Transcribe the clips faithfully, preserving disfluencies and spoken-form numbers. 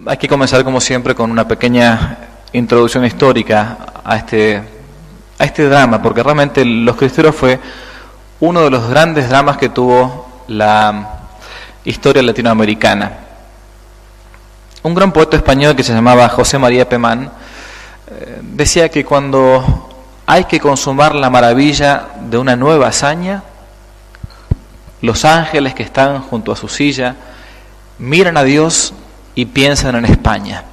hay que comenzar como siempre con una pequeña introducción histórica a este, a este drama, porque realmente Los Cristeros fue uno de los grandes dramas que tuvo la historia latinoamericana. Un gran poeta español que se llamaba José María Pemán eh, decía que cuando hay que consumar la maravilla de una nueva hazaña, los ángeles que están junto a su silla miran a Dios y piensan en España.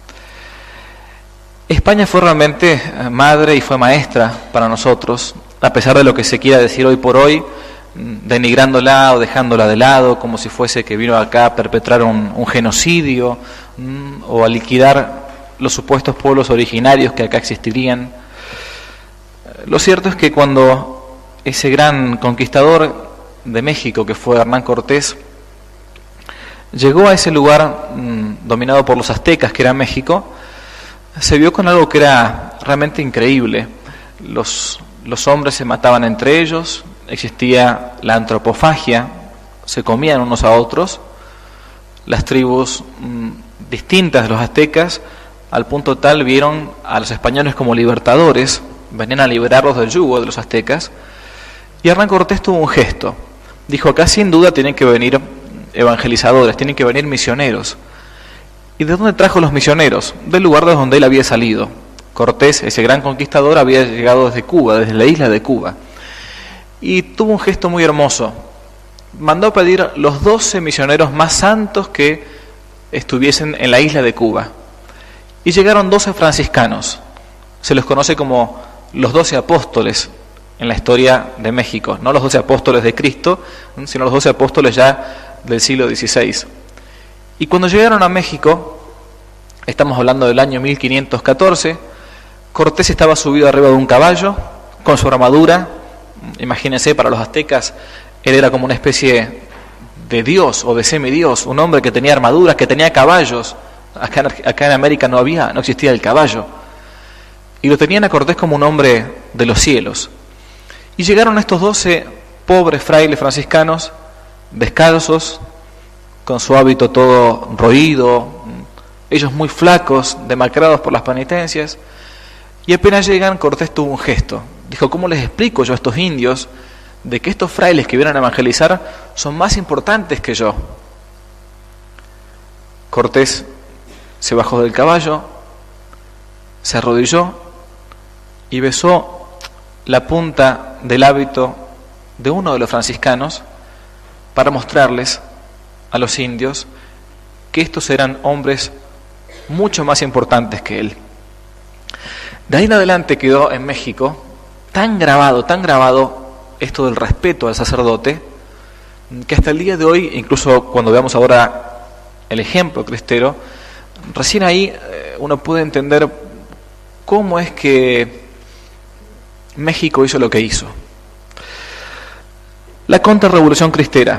España fue realmente madre y fue maestra para nosotros, a pesar de lo que se quiera decir hoy por hoy, denigrándola o dejándola de lado, como si fuese que vino acá a perpetrar un, un genocidio mm, o a liquidar los supuestos pueblos originarios que acá existirían. Lo cierto es que cuando ese gran conquistador de México, que fue Hernán Cortés, llegó a ese lugar mmm, dominado por los aztecas, que era México, se vio con algo que era realmente increíble. Los, los hombres se mataban entre ellos, existía la antropofagia, se comían unos a otros, las tribus mmm, distintas de los aztecas, al punto tal vieron a los españoles como libertadores, venían a liberarlos del yugo de los aztecas, y Hernán Cortés tuvo un gesto. Dijo, acá sin duda tienen que venir evangelizadores, tienen que venir misioneros. ¿Y de dónde trajo los misioneros? Del lugar de donde él había salido. Cortés, ese gran conquistador, había llegado desde Cuba, desde la isla de Cuba. Y tuvo un gesto muy hermoso. Mandó a pedir los doce misioneros más santos que estuviesen en la isla de Cuba. Y llegaron doce franciscanos. Se los conoce como los doce apóstoles en la historia de México. No los doce apóstoles de Cristo, sino los doce apóstoles ya del siglo dieciséis. Y cuando llegaron a México, estamos hablando del año mil quinientos catorce, Cortés estaba subido arriba de un caballo, con su armadura. Imagínense, para los aztecas, él era como una especie de dios o de semidios, un hombre que tenía armaduras, que tenía caballos. Acá en, acá en América no había, no existía el caballo. Y lo tenían a Cortés como un hombre de los cielos. Y llegaron estos doce pobres frailes franciscanos, descalzos, con su hábito todo roído, ellos muy flacos, demacrados por las penitencias, y apenas llegan, Cortés tuvo un gesto. Dijo, ¿cómo les explico yo a estos indios de que estos frailes que vienen a evangelizar son más importantes que yo? Cortés se bajó del caballo, se arrodilló y besó la punta del hábito de uno de los franciscanos para mostrarles a los indios que estos eran hombres mucho más importantes que él. De ahí en adelante quedó en México tan grabado, tan grabado esto del respeto al sacerdote, que hasta el día de hoy, incluso cuando veamos ahora el ejemplo cristero, recién ahí uno puede entender cómo es que México hizo lo que hizo. La contrarrevolución cristera.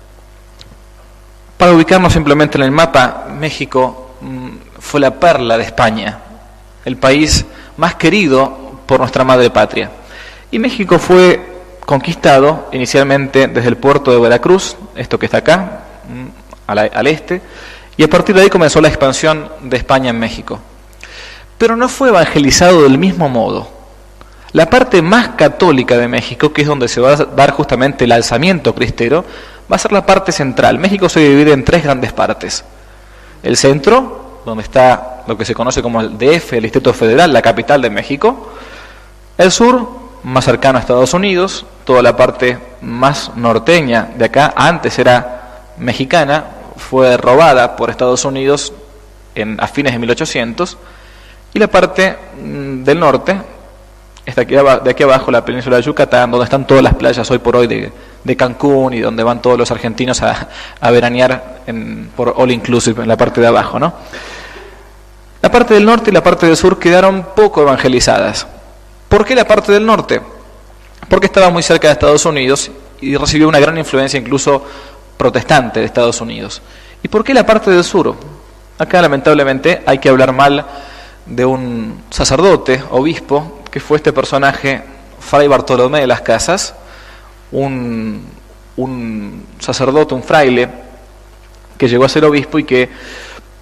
Para ubicarnos simplemente en el mapa, México mmm, fue la perla de España, el país más querido por nuestra madre patria. Y México fue conquistado inicialmente desde el puerto de Veracruz, esto que está acá, mmm, al, al este, y a partir de ahí comenzó la expansión de España en México. Pero no fue evangelizado del mismo modo. La parte más católica de México, que es donde se va a dar justamente el alzamiento cristero, va a ser la parte central. México se divide en tres grandes partes. El centro, donde está lo que se conoce como el D F, el Distrito Federal, la capital de México. El sur, más cercano a Estados Unidos, toda la parte más norteña de acá, antes era mexicana, fue robada por Estados Unidos en, a fines de mil ochocientos. Y la parte mmm, del norte, está aquí abajo, de aquí abajo, la península de Yucatán, donde están todas las playas hoy por hoy de, de Cancún y donde van todos los argentinos a, a veranear en, por all inclusive, en la parte de abajo, ¿no? La parte del norte y la parte del sur quedaron poco evangelizadas. ¿Por qué la parte del norte? Porque estaba muy cerca de Estados Unidos y recibió una gran influencia incluso protestante de Estados Unidos. ¿Y por qué la parte del sur? Acá lamentablemente hay que hablar mal de un sacerdote, obispo, que fue este personaje, Fray Bartolomé de las Casas, un, un sacerdote, un fraile, que llegó a ser obispo y que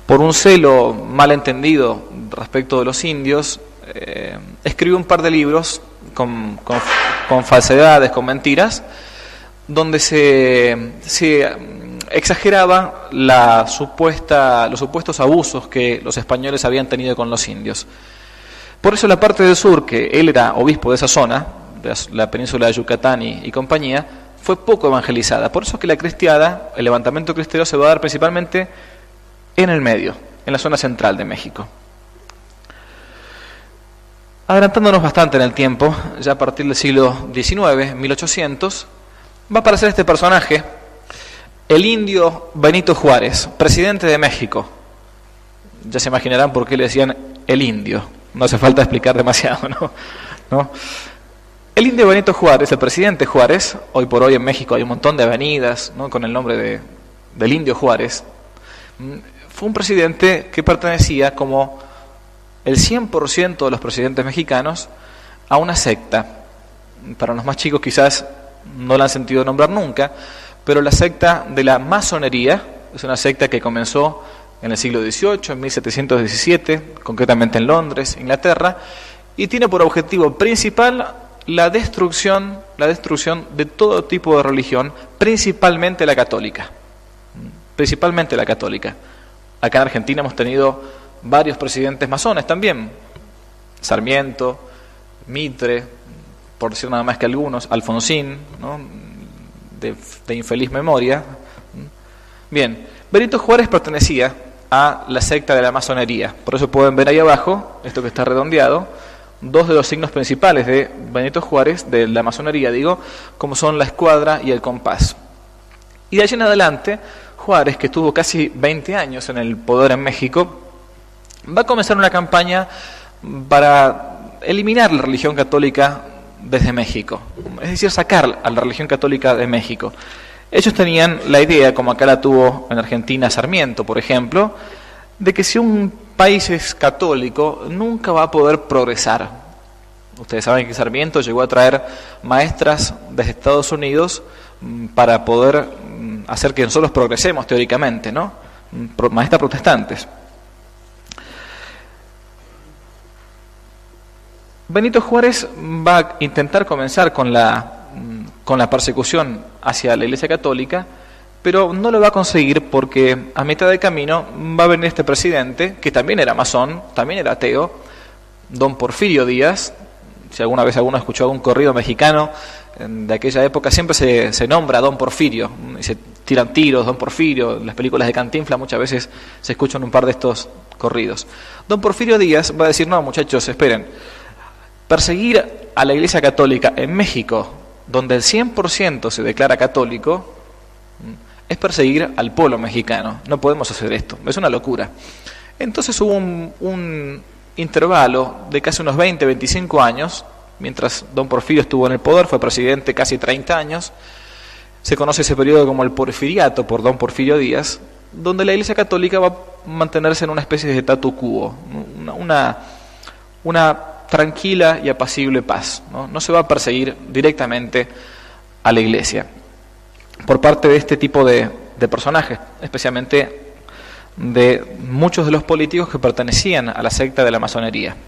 por un celo malentendido respecto de los indios, eh, escribió un par de libros con, con, con falsedades, con mentiras, donde se, se exageraba la supuesta, los supuestos abusos que los españoles habían tenido con los indios. Por eso la parte del sur, que él era obispo de esa zona, de la península de Yucatán y, y compañía, fue poco evangelizada. Por eso es que la cristiada, el levantamiento cristero, se va a dar principalmente en el medio, en la zona central de México. Adelantándonos bastante en el tiempo, ya a partir del siglo diecinueve, mil ochocientos, va a aparecer este personaje, el indio Benito Juárez, presidente de México. Ya se imaginarán por qué le decían el indio. No hace falta explicar demasiado, ¿no? ¿No? El indio Benito Juárez, el presidente Juárez, hoy por hoy en México hay un montón de avenidas, ¿no?, con el nombre de, del indio Juárez. Fue un presidente que pertenecía, como el cien por ciento de los presidentes mexicanos, a una secta. Para los más chicos quizás no la han sentido nombrar nunca, pero la secta de la masonería es una secta que comenzó en el siglo dieciocho, en mil setecientos diecisiete, concretamente en Londres, Inglaterra, y tiene por objetivo principal la destrucción, la destrucción de todo tipo de religión, principalmente la católica. Principalmente la católica. Acá en Argentina hemos tenido varios presidentes masones también. Sarmiento, Mitre, por decir nada más que algunos, Alfonsín, ¿no?, de, de infeliz memoria. Bien, Benito Juárez pertenecía a la secta de la masonería. Por eso pueden ver ahí abajo, esto que está redondeado, dos de los signos principales de Benito Juárez, de la masonería, digo, como son la escuadra y el compás. Y de allí en adelante, Juárez, que estuvo casi veinte años en el poder en México, va a comenzar una campaña para eliminar la religión católica desde México, es decir, sacar a la religión católica de México. Ellos tenían la idea, como acá la tuvo en Argentina Sarmiento, por ejemplo, de que si un país es católico, nunca va a poder progresar. Ustedes saben que Sarmiento llegó a traer maestras desde Estados Unidos para poder hacer que nosotros progresemos teóricamente, ¿no? Maestras protestantes. Benito Juárez va a intentar comenzar con la, con la persecución hacia la Iglesia Católica, pero no lo va a conseguir porque a mitad de camino va a venir este presidente, que también era masón, también era ateo, don Porfirio Díaz. Si alguna vez alguno escuchó algún corrido mexicano de aquella época, siempre se, se nombra a don Porfirio, y se tiran tiros, don Porfirio. En las películas de Cantinflas muchas veces se escuchan un par de estos corridos. Don Porfirio Díaz va a decir: no, muchachos, esperen, perseguir a la Iglesia Católica en México, donde el cien por ciento se declara católico, es perseguir al pueblo mexicano. No podemos hacer esto, es una locura. Entonces hubo un, un intervalo de casi unos veinte, veinticinco años, mientras don Porfirio estuvo en el poder, fue presidente casi treinta años. Se conoce ese periodo como el Porfiriato por don Porfirio Díaz, donde la Iglesia Católica va a mantenerse en una especie de statu quo, una, una, una tranquila y apacible paz, ¿no? No se va a perseguir directamente a la Iglesia por parte de este tipo de, de personajes, especialmente de muchos de los políticos que pertenecían a la secta de la masonería.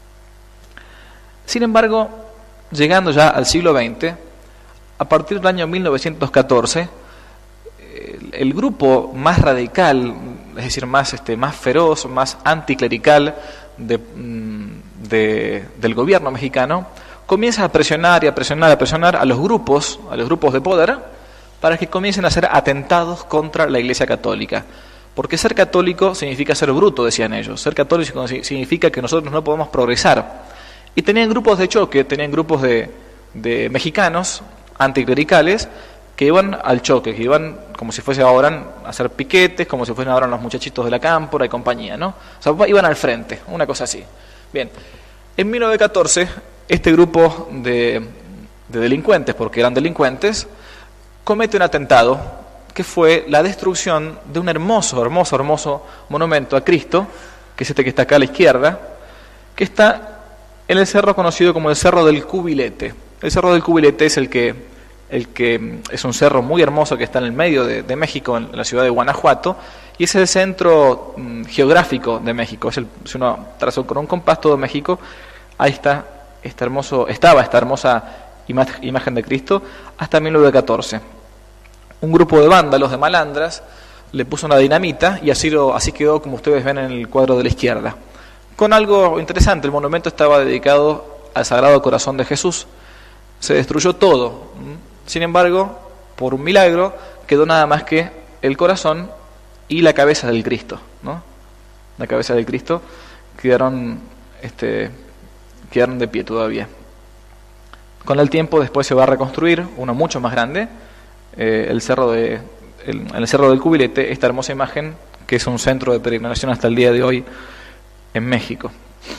Sin embargo, llegando ya al siglo veinte, a partir del año mil novecientos catorce, el, el grupo más radical, es decir, más, este, más feroz, más anticlerical de, de, del gobierno mexicano, comienza a presionar y a presionar, a presionar a los grupos, a los grupos de poder, para que comiencen a hacer atentados contra la Iglesia Católica. Porque ser católico significa ser bruto, decían ellos. Ser católico significa que nosotros no podemos progresar. Y tenían grupos de choque, tenían grupos de, de mexicanos anticlericales que iban al choque, que iban como si fuese ahora a hacer piquetes, como si fuesen ahora los muchachitos de la cámpora y compañía, ¿no? O sea, iban al frente, una cosa así. Bien, en mil novecientos catorce, este grupo de, de delincuentes, porque eran delincuentes, comete un atentado que fue la destrucción de un hermoso, hermoso, hermoso monumento a Cristo, que es este que está acá a la izquierda, que está en el cerro conocido como el Cerro del Cubilete. El Cerro del Cubilete es el que, el que es un cerro muy hermoso que está en el medio de, de México, en la ciudad de Guanajuato, y es el centro mm, geográfico de México. Es el, si uno trazó con un compás todo México, ahí está, este hermoso, estaba esta hermosa ima- imagen de Cristo hasta mil novecientos catorce. Un grupo de vándalos, de malandras, le puso una dinamita y así, lo, así quedó, como ustedes ven en el cuadro de la izquierda. Con algo interesante, el monumento estaba dedicado al Sagrado Corazón de Jesús. Se destruyó todo. Sin embargo, por un milagro, quedó nada más que el corazón y la cabeza del Cristo, ¿no? La cabeza del Cristo quedaron, este, quedaron de pie todavía. Con el tiempo después se va a reconstruir uno mucho más grande, eh, el cerro de, el, el Cerro del Cubilete, esta hermosa imagen que es un centro de peregrinación hasta el día de hoy en México.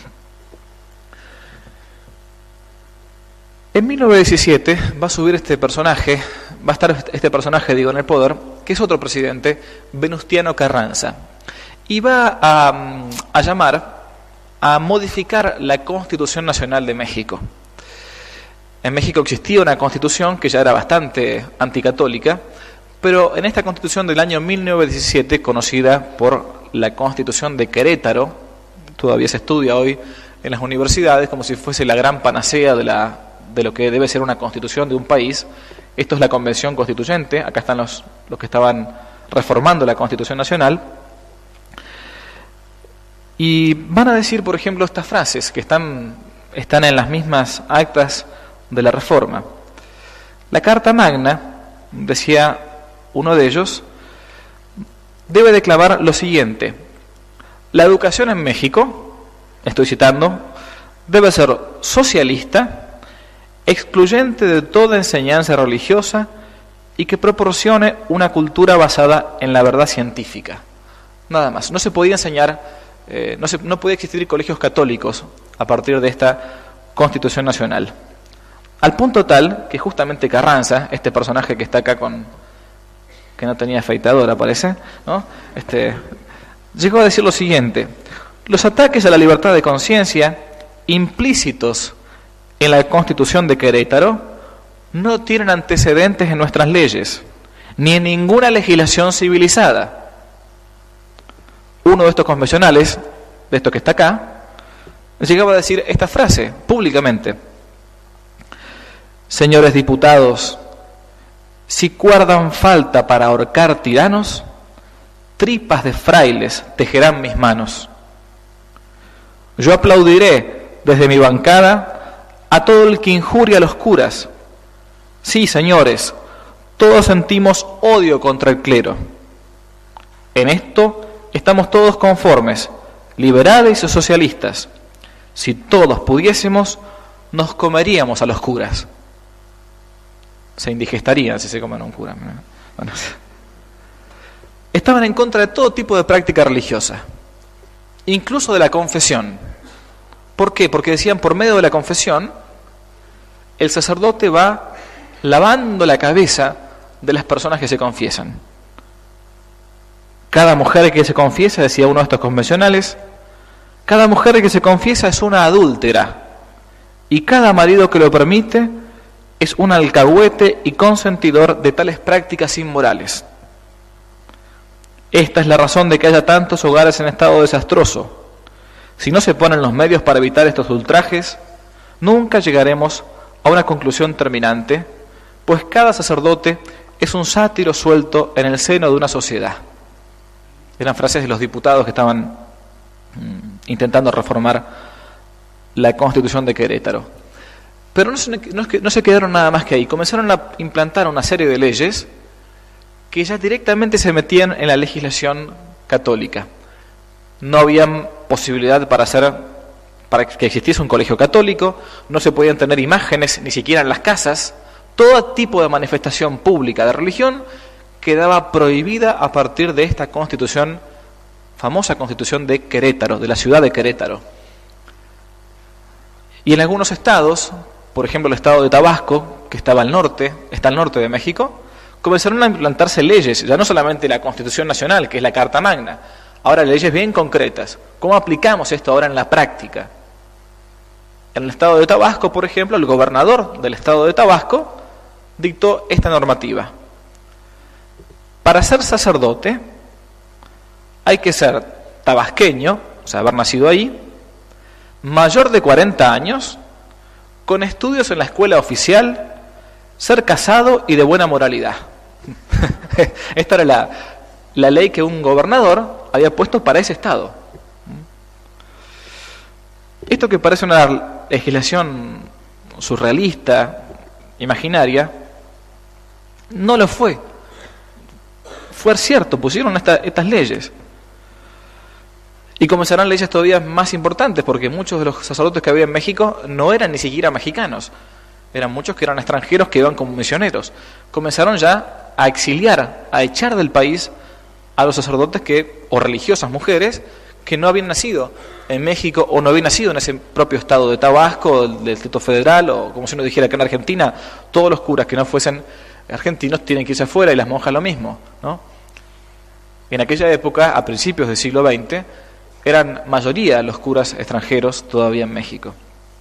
En mil novecientos diecisiete va a subir este personaje, va a estar este personaje, digo, en el poder, que es otro presidente, Venustiano Carranza, y va a, a llamar a modificar la Constitución Nacional de México. En México existía una constitución que ya era bastante anticatólica, pero en esta constitución del año mil novecientos diecisiete, conocida por la Constitución de Querétaro, todavía se estudia hoy en las universidades como si fuese la gran panacea de, la, de lo que debe ser una constitución de un país. Esto es la Convención Constituyente, acá están los, los que estaban reformando la Constitución Nacional, y van a decir, por ejemplo, estas frases que están, están en las mismas actas de la Reforma. La Carta Magna, decía uno de ellos, debe declarar lo siguiente: la educación en México, estoy citando, debe ser socialista, excluyente de toda enseñanza religiosa y que proporcione una cultura basada en la verdad científica. Nada más. No se podía enseñar, eh, no, se, no podía existir colegios católicos a partir de esta Constitución Nacional. Al punto tal que justamente Carranza, este personaje que está acá con, que no tenía afeitadora, parece, ¿no? Este, llegó a decir lo siguiente: los ataques a la libertad de conciencia implícitos en la Constitución de Querétaro no tienen antecedentes en nuestras leyes, ni en ninguna legislación civilizada. Uno de estos convencionales, de esto que está acá, llegaba a decir esta frase públicamente: señores diputados, si guardan falta para ahorcar tiranos, tripas de frailes tejerán mis manos. Yo aplaudiré desde mi bancada a todo el que injuria a los curas. Sí, señores, todos sentimos odio contra el clero. En esto estamos todos conformes, liberales y socialistas. Si todos pudiésemos, nos comeríamos a los curas. Se indigestarían si se comen a un cura. Bueno, estaban en contra de todo tipo de práctica religiosa, incluso de la confesión. ¿Por qué? Porque decían, por medio de la confesión, el sacerdote va lavando la cabeza de las personas que se confiesan. Cada mujer que se confiesa, decía uno de estos convencionales, cada mujer que se confiesa es una adúltera, y cada marido que lo permite es un alcahuete y consentidor de tales prácticas inmorales. Esta es la razón de que haya tantos hogares en estado desastroso. Si no se ponen los medios para evitar estos ultrajes, nunca llegaremos a una conclusión terminante, pues cada sacerdote es un sátiro suelto en el seno de una sociedad. Eran frases de los diputados que estaban mm, intentando reformar la Constitución de Querétaro. Pero no se, no, es que, no se quedaron nada más que ahí. Comenzaron a implantar una serie de leyes que ya directamente se metían en la legislación católica. No había posibilidad para hacer, para que existiese un colegio católico, no se podían tener imágenes ni siquiera en las casas. Todo tipo de manifestación pública de religión quedaba prohibida a partir de esta constitución, famosa Constitución de Querétaro, de la ciudad de Querétaro. Y en algunos estados, por ejemplo el estado de Tabasco, que estaba al norte, está al norte de México, comenzaron a implantarse leyes, ya no solamente la Constitución Nacional, que es la Carta Magna, ahora leyes bien concretas. ¿Cómo aplicamos esto ahora en la práctica? En el estado de Tabasco, por ejemplo, el gobernador del estado de Tabasco dictó esta normativa. Para ser sacerdote, hay que ser tabasqueño, o sea, haber nacido ahí, mayor de cuarenta años, con estudios en la escuela oficial, ser casado y de buena moralidad. Esta era la, la ley que un gobernador había puesto para ese estado. Esto que parece una legislación surrealista, imaginaria, no lo fue. Fue cierto, pusieron esta, estas leyes. Y comenzarán leyes todavía más importantes, porque muchos de los sacerdotes que había en México no eran ni siquiera mexicanos. Eran muchos que eran extranjeros que iban como misioneros. Comenzaron ya a exiliar, a echar del país a los sacerdotes que, o religiosas mujeres, que no habían nacido en México o no habían nacido en ese propio estado de Tabasco, del Distrito Federal, o como si uno dijera que en Argentina todos los curas que no fuesen argentinos tienen que irse afuera y las monjas lo mismo, ¿no? En aquella época, a principios del siglo veinte, eran mayoría los curas extranjeros todavía en México.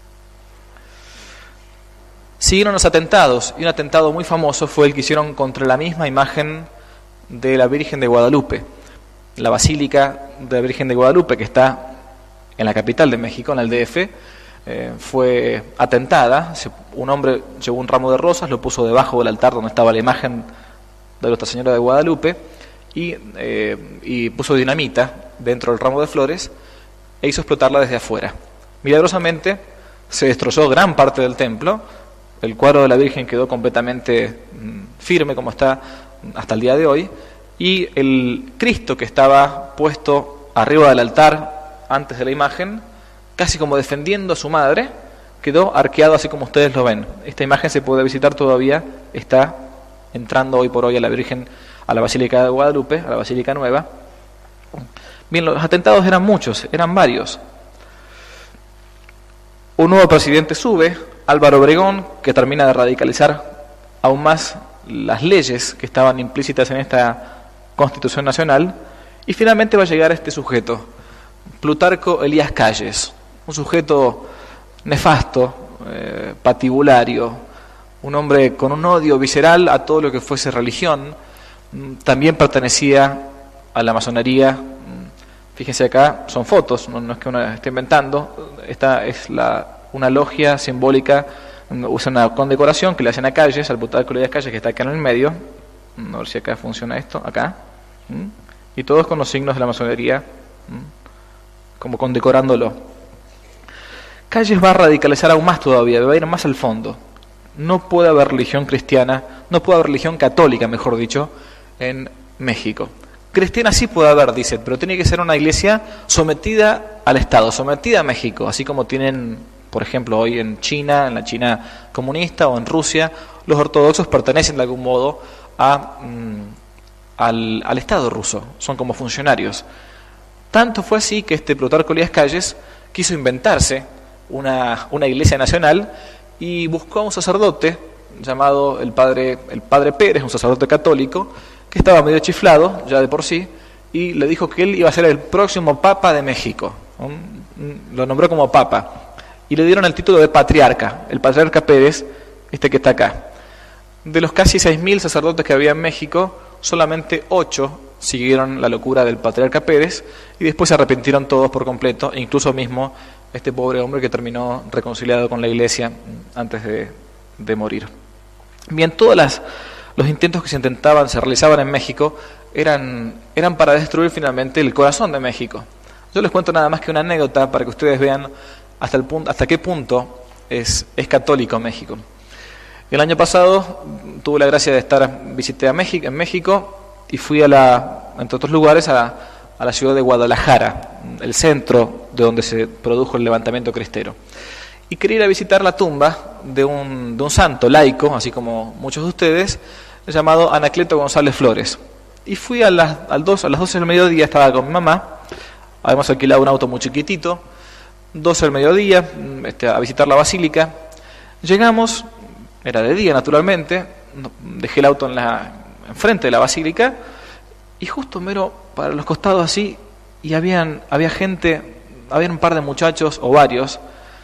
Siguieron los atentados, y un atentado muy famoso fue el que hicieron contra la misma imagen de la Virgen de Guadalupe. La Basílica de la Virgen de Guadalupe, que está en la capital de México, en el D F, eh, fue atentada. Un hombre llevó un ramo de rosas, lo puso debajo del altar donde estaba la imagen de Nuestra Señora de Guadalupe, y, eh, y puso dinamita dentro del ramo de flores e hizo explotarla desde afuera. Milagrosamente se destrozó gran parte del templo, el cuadro de la Virgen quedó completamente mm, firme como está hasta el día de hoy, y el Cristo que estaba puesto arriba del altar antes de la imagen, casi como defendiendo a su madre, quedó arqueado así como ustedes lo ven. Esta imagen se puede visitar todavía, está entrando hoy por hoy a la Virgen, a la Basílica de Guadalupe, a la Basílica Nueva. Bien, los atentados eran muchos, eran varios. Un nuevo presidente sube, Álvaro Obregón, que termina de radicalizar aún más las leyes que estaban implícitas en esta Constitución Nacional, y finalmente va a llegar este sujeto, Plutarco Elías Calles, un sujeto nefasto, eh, patibulario, un hombre con un odio visceral a todo lo que fuese religión. También pertenecía a la masonería. Fíjense acá, son fotos, no, no es que uno esté inventando. Esta es la, una logia simbólica, usa una condecoración que le hacen a Calles, al Plutarco Elías Calles, que está acá en el medio. A ver si acá funciona esto, acá. Y todos con los signos de la masonería, como condecorándolo. Calles va a radicalizar aún más todavía, va a ir más al fondo. No puede haber religión cristiana, no puede haber religión católica, mejor dicho, en México. Cristiana sí puede haber, dice, pero tiene que ser una iglesia sometida al Estado, sometida a México, así como tienen, por ejemplo, hoy en China, en la China comunista, o en Rusia, los ortodoxos pertenecen de algún modo a, mm, al, al Estado ruso, son como funcionarios. Tanto fue así que este Plutarco Elías Calles quiso inventarse una, una iglesia nacional y buscó a un sacerdote llamado el padre, el padre Pérez, un sacerdote católico, que estaba medio chiflado ya de por sí, y le dijo que él iba a ser el próximo papa de México. Lo nombró como papa y le dieron el título de patriarca, el patriarca Pérez, este que está acá. De los casi seis mil sacerdotes que había en México, solamente ocho siguieron la locura del patriarca Pérez y después se arrepintieron todos por completo, incluso mismo este pobre hombre que terminó reconciliado con la iglesia antes de, de morir. Bien, todas las los intentos que se intentaban, se realizaban en México, eran, eran para destruir finalmente el corazón de México. Yo les cuento nada más que una anécdota para que ustedes vean hasta, el punto, hasta qué punto es, es católico México. El año pasado tuve la gracia de estar, visité a México, en México y fui a la, entre otros lugares, a la, a la ciudad de Guadalajara, el centro de donde se produjo el levantamiento cristero. Y quería ir a visitar la tumba de un, de un santo laico, así como muchos de ustedes, llamado Anacleto González Flores. Y fui a las, al dos, a las doce del mediodía, estaba con mi mamá, habíamos alquilado un auto muy chiquitito, doce del mediodía, este, a visitar la basílica. Llegamos, era de día naturalmente, dejé el auto en la, enfrente de la basílica, y justo miro para los costados así, y habían, había gente, había un par de muchachos, o varios,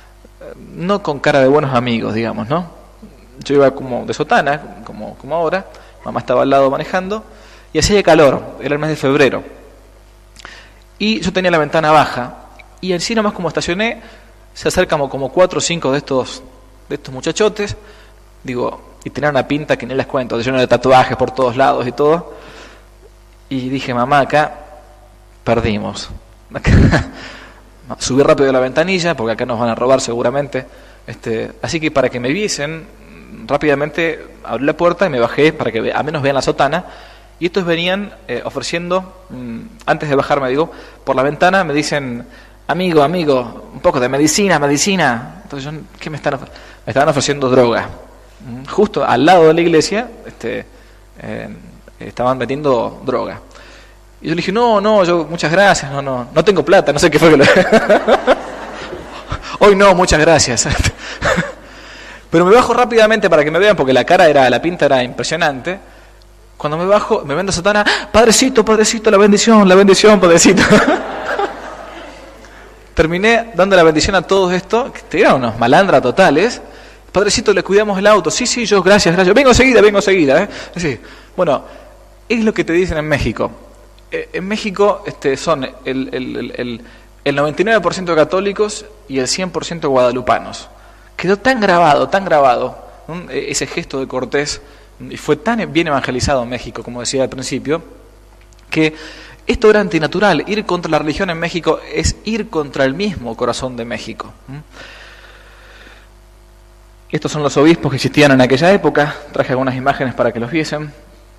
no con cara de buenos amigos, digamos, ¿no? Yo iba como de sotana, como, como ahora, mamá estaba al lado manejando, y hacía calor, era el mes de febrero. y yo tenía la ventana baja, y así nomás como estacioné, se acercan como, como cuatro o cinco de estos, de estos muchachotes, digo, y tenían una pinta que ni les cuento, lleno de tatuajes por todos lados y todo, y dije, mamá, acá perdimos. Acá, subí rápido de la ventanilla, porque acá nos van a robar seguramente, este, así que para que me viesen, rápidamente abrí la puerta y me bajé para que al menos vean la sotana. Y estos venían eh, ofreciendo, mmm, antes de bajarme, digo, por la ventana me dicen, amigo, amigo, un poco de medicina, medicina. Entonces, yo, ¿qué me están ofreciendo? Me estaban ofreciendo droga. Mm, justo al lado de la iglesia este, eh, estaban metiendo droga. Y yo le dije, no, no, yo, muchas gracias, no, no, no tengo plata, no sé qué fue que lo... Hoy no, muchas gracias. Pero me bajo rápidamente para que me vean, porque la cara era, la pinta era impresionante. Cuando me bajo, me ven la sotana, padrecito, padrecito, la bendición, la bendición, padrecito. Terminé dando la bendición a todos estos, que eran unos malandras totales. Padrecito, le cuidamos el auto. Sí, sí, yo, gracias, gracias. Vengo seguida, vengo seguida. ¿eh? Sí. Bueno, es lo que te dicen en México. Eh, en México este, son el, el, el, el, el noventa y nueve por ciento católicos y el cien por ciento guadalupanos. Quedó tan grabado, tan grabado, ¿no? Ese gesto de Cortés, y fue tan bien evangelizado en México, como decía al principio, que esto era antinatural. Ir contra la religión en México es ir contra el mismo corazón de México. Estos son los obispos que existían en aquella época. Traje algunas imágenes para que los viesen.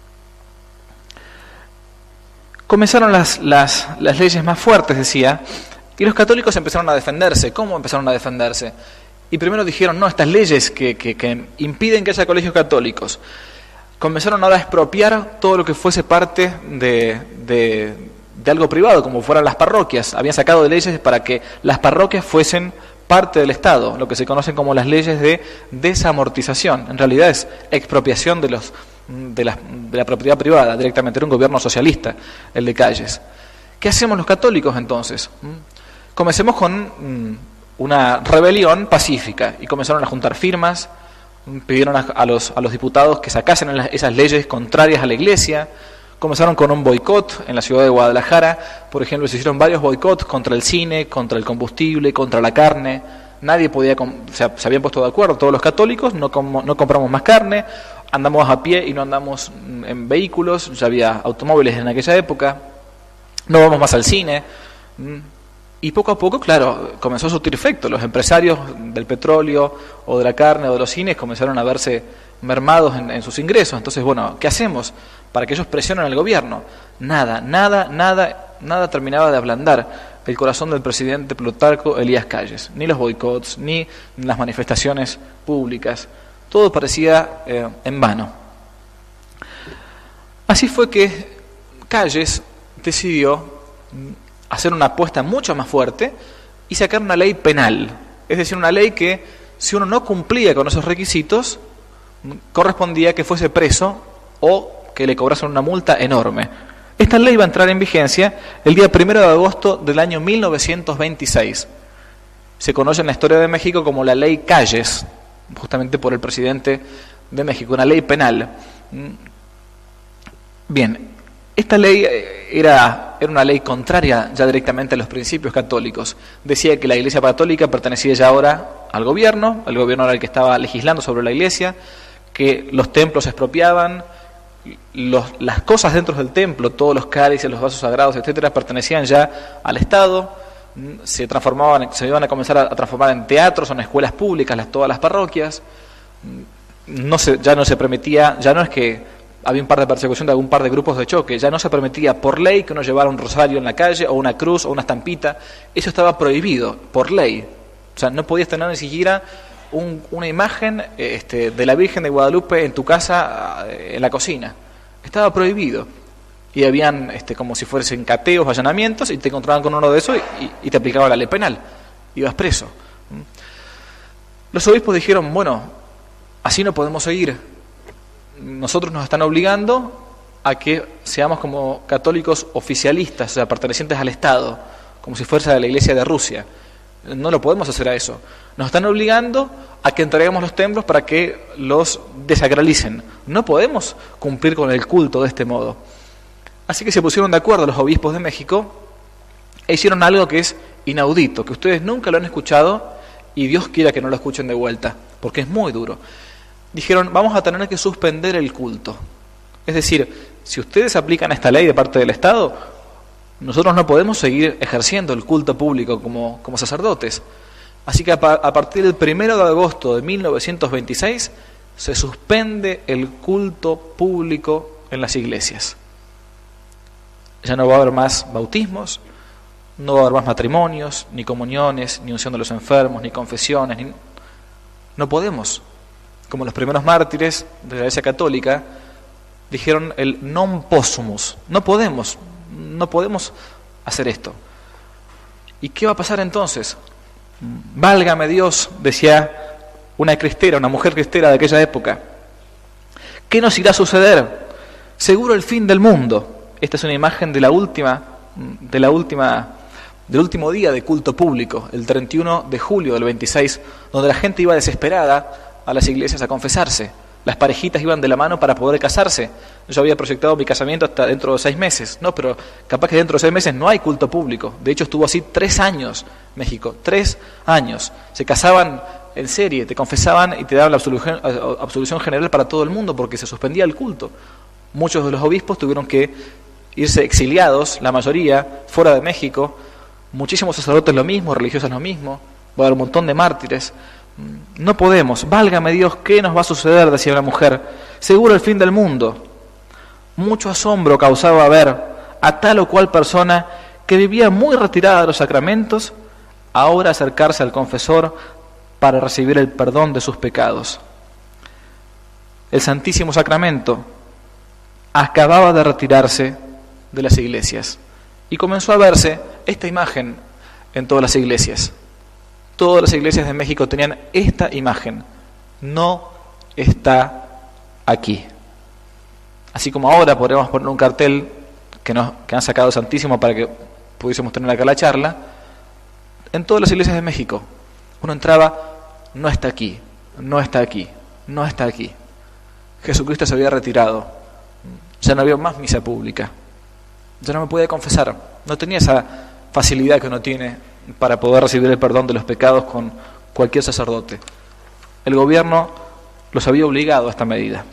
Comenzaron las, las, las leyes más fuertes, decía, y los católicos empezaron a defenderse. ¿Cómo empezaron a defenderse? Y primero dijeron, no, estas leyes que, que, que impiden que haya colegios católicos. Comenzaron ahora a expropiar todo lo que fuese parte de, de, de algo privado, como fueran las parroquias. Habían sacado de leyes para que las parroquias fuesen parte del Estado, lo que se conocen como las leyes de desamortización. En realidad es expropiación de, los, de, la, de la propiedad privada, directamente. Era un gobierno socialista, el de Calles. ¿Qué hacemos los católicos entonces? Comencemos con una rebelión pacífica y comenzaron a juntar firmas, pidieron a, a, los, a los diputados que sacasen esas leyes contrarias a la iglesia, comenzaron con un boicot en la ciudad de Guadalajara. Por ejemplo, se hicieron varios boicots contra el cine, contra el combustible, contra la carne. Nadie podía, o sea, se habían puesto de acuerdo todos los católicos, no, com, no compramos más carne, andamos a pie y no andamos en vehículos, ya había automóviles en aquella época, no vamos más al cine. Y poco a poco, claro, comenzó a surtir efecto. Los empresarios del petróleo o de la carne o de los cines comenzaron a verse mermados en, en sus ingresos. Entonces, bueno, ¿qué hacemos para que ellos presionen al gobierno? Nada, nada, nada, nada terminaba de ablandar el corazón del presidente Plutarco Elías Calles. Ni los boicots, ni las manifestaciones públicas. Todo parecía eh, en vano. Así fue que Calles decidió hacer una apuesta mucho más fuerte y sacar una ley penal, es decir, una ley que si uno no cumplía con esos requisitos correspondía que fuese preso o que le cobrasen una multa enorme. Esta ley va a entrar en vigencia el día primero de agosto del año mil novecientos veintiséis. Se conoce en la historia de México como la ley Calles, justamente por el presidente de México, una ley penal. Bien, esta ley era, era una ley contraria ya directamente a los principios católicos. Decía que la Iglesia Católica pertenecía ya ahora al gobierno, el gobierno era el que estaba legislando sobre la Iglesia, que los templos se expropiaban, los, las cosas dentro del templo, todos los cálices, los vasos sagrados, etcétera, pertenecían ya al Estado, se transformaban, se iban a comenzar a transformar en teatros o en escuelas públicas las, todas las parroquias. No se, ya no se permitía, ya no es que había un par de persecución de algún par de grupos de choque, ya no se permitía por ley que uno llevara un rosario en la calle o una cruz o una estampita. Eso estaba prohibido por ley. O sea, no podías tener ni siquiera un, una imagen este, de la Virgen de Guadalupe en tu casa, en la cocina. Estaba prohibido. Y habían este, como si fuesen cateos, allanamientos, y te encontraban con uno de esos y, y te aplicaban la ley penal. Ibas preso. Los obispos dijeron, bueno, así no podemos seguir. Nosotros nos están obligando a que seamos como católicos oficialistas, o sea, pertenecientes al Estado, como si fuese de la Iglesia de Rusia. No lo podemos hacer a eso. Nos están obligando a que entreguemos los templos para que los desacralicen. No podemos cumplir con el culto de este modo. Así que se pusieron de acuerdo los obispos de México E hicieron algo que es inaudito, que ustedes nunca lo han escuchado y Dios quiera que no lo escuchen de vuelta, porque es muy duro. Dijeron, vamos a tener que suspender el culto. Es decir, si ustedes aplican esta ley de parte del Estado, nosotros no podemos seguir ejerciendo el culto público como, como sacerdotes. Así que a, a partir del primero de agosto de mil novecientos veintiséis se suspende el culto público en las iglesias. Ya no va a haber más bautismos, no va a haber más matrimonios, ni comuniones, ni unción de los enfermos, ni confesiones. Ni... No podemos. Como los primeros mártires de la Iglesia Católica dijeron el non possumus. No podemos, no podemos hacer esto. ¿Y qué va a pasar entonces? Válgame Dios, decía una cristera, una mujer cristera de aquella época. ¿Qué nos irá a suceder? Seguro el fin del mundo. Esta es una imagen de la última, de la última, del último día de culto público, el treinta y uno de julio del veintiséis, donde la gente iba desesperada a las iglesias a confesarse. Las parejitas iban de la mano para poder casarse. Yo había proyectado mi casamiento hasta dentro de seis meses. No, pero capaz que dentro de seis meses no hay culto público. De hecho, estuvo así tres años México. Tres años. Se casaban en serie, te confesaban y te daban la absolución, absolución general para todo el mundo porque se suspendía el culto. Muchos de los obispos tuvieron que irse exiliados, la mayoría, fuera de México. Muchísimos sacerdotes lo mismo, religiosas lo mismo. Va a haber un montón de mártires. No podemos, válgame Dios, ¿qué nos va a suceder? Decía una mujer. Seguro el fin del mundo. Mucho asombro causaba ver a tal o cual persona que vivía muy retirada de los sacramentos, ahora acercarse al confesor para recibir el perdón de sus pecados. El Santísimo Sacramento acababa de retirarse de las iglesias y comenzó a verse esta imagen en todas las iglesias. Todas las iglesias de México tenían esta imagen. No está aquí. Así como ahora podríamos poner un cartel que, nos, que han sacado Santísimo para que pudiésemos tener acá la charla, en todas las iglesias de México uno entraba, no está aquí, no está aquí, no está aquí. Jesucristo se había retirado, ya no había más misa pública, ya no me podía confesar, no tenía esa facilidad que uno tiene para poder recibir el perdón de los pecados con cualquier sacerdote. El gobierno los había obligado a esta medida.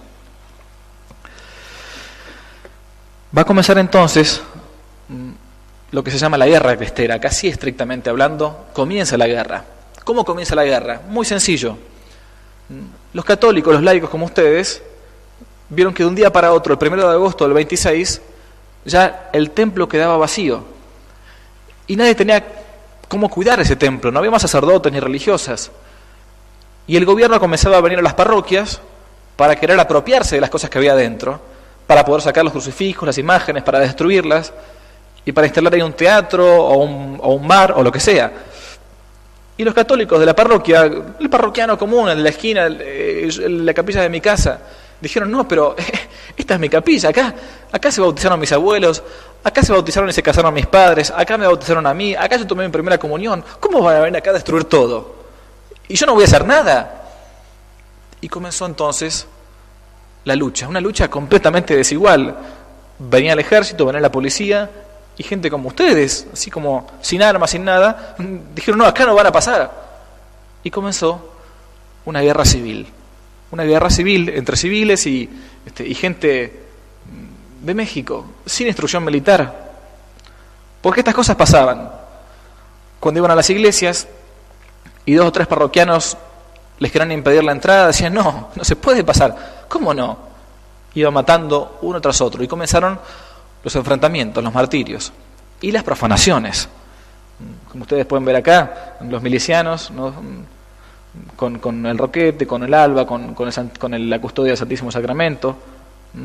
Va a comenzar entonces lo que se llama la guerra cristera. Casi estrictamente hablando, comienza la guerra. ¿Cómo comienza la guerra? Muy sencillo. Los católicos, los laicos como ustedes, vieron que de un día para otro, el primero de agosto del veintiséis, ya el templo quedaba vacío. Y nadie tenía cómo cuidar ese templo, no había más sacerdotes ni religiosas. Y el gobierno comenzaba a venir a las parroquias para querer apropiarse de las cosas que había dentro, para poder sacar los crucifijos, las imágenes, para destruirlas, y para instalar ahí un teatro o un, o un bar o lo que sea. Y los católicos de la parroquia, el parroquiano común, el de la esquina, el, el, la capilla de mi casa, dijeron, no, pero esta es mi capilla, acá, acá se bautizaron mis abuelos, acá se bautizaron y se casaron mis padres, acá me bautizaron a mí, acá yo tomé mi primera comunión, ¿cómo van a venir acá a destruir todo? Y yo no voy a hacer nada. Y comenzó entonces la lucha, una lucha completamente desigual. Venía el ejército, venía la policía, y gente como ustedes, así como sin armas, sin nada, dijeron, no, acá no van a pasar. Y comenzó una guerra civil. Una guerra civil entre civiles y, este, y gente de México, sin instrucción militar. Porque estas cosas pasaban. Cuando iban a las iglesias y dos o tres parroquianos les querían impedir la entrada, decían, no, no se puede pasar. ¿Cómo no? Iban matando uno tras otro y comenzaron los enfrentamientos, los martirios y las profanaciones. Como ustedes pueden ver acá, los milicianos, ¿no? Con, con el roquete, con el alba, con, con, el, con el, la custodia del Santísimo Sacramento. ¿Mm?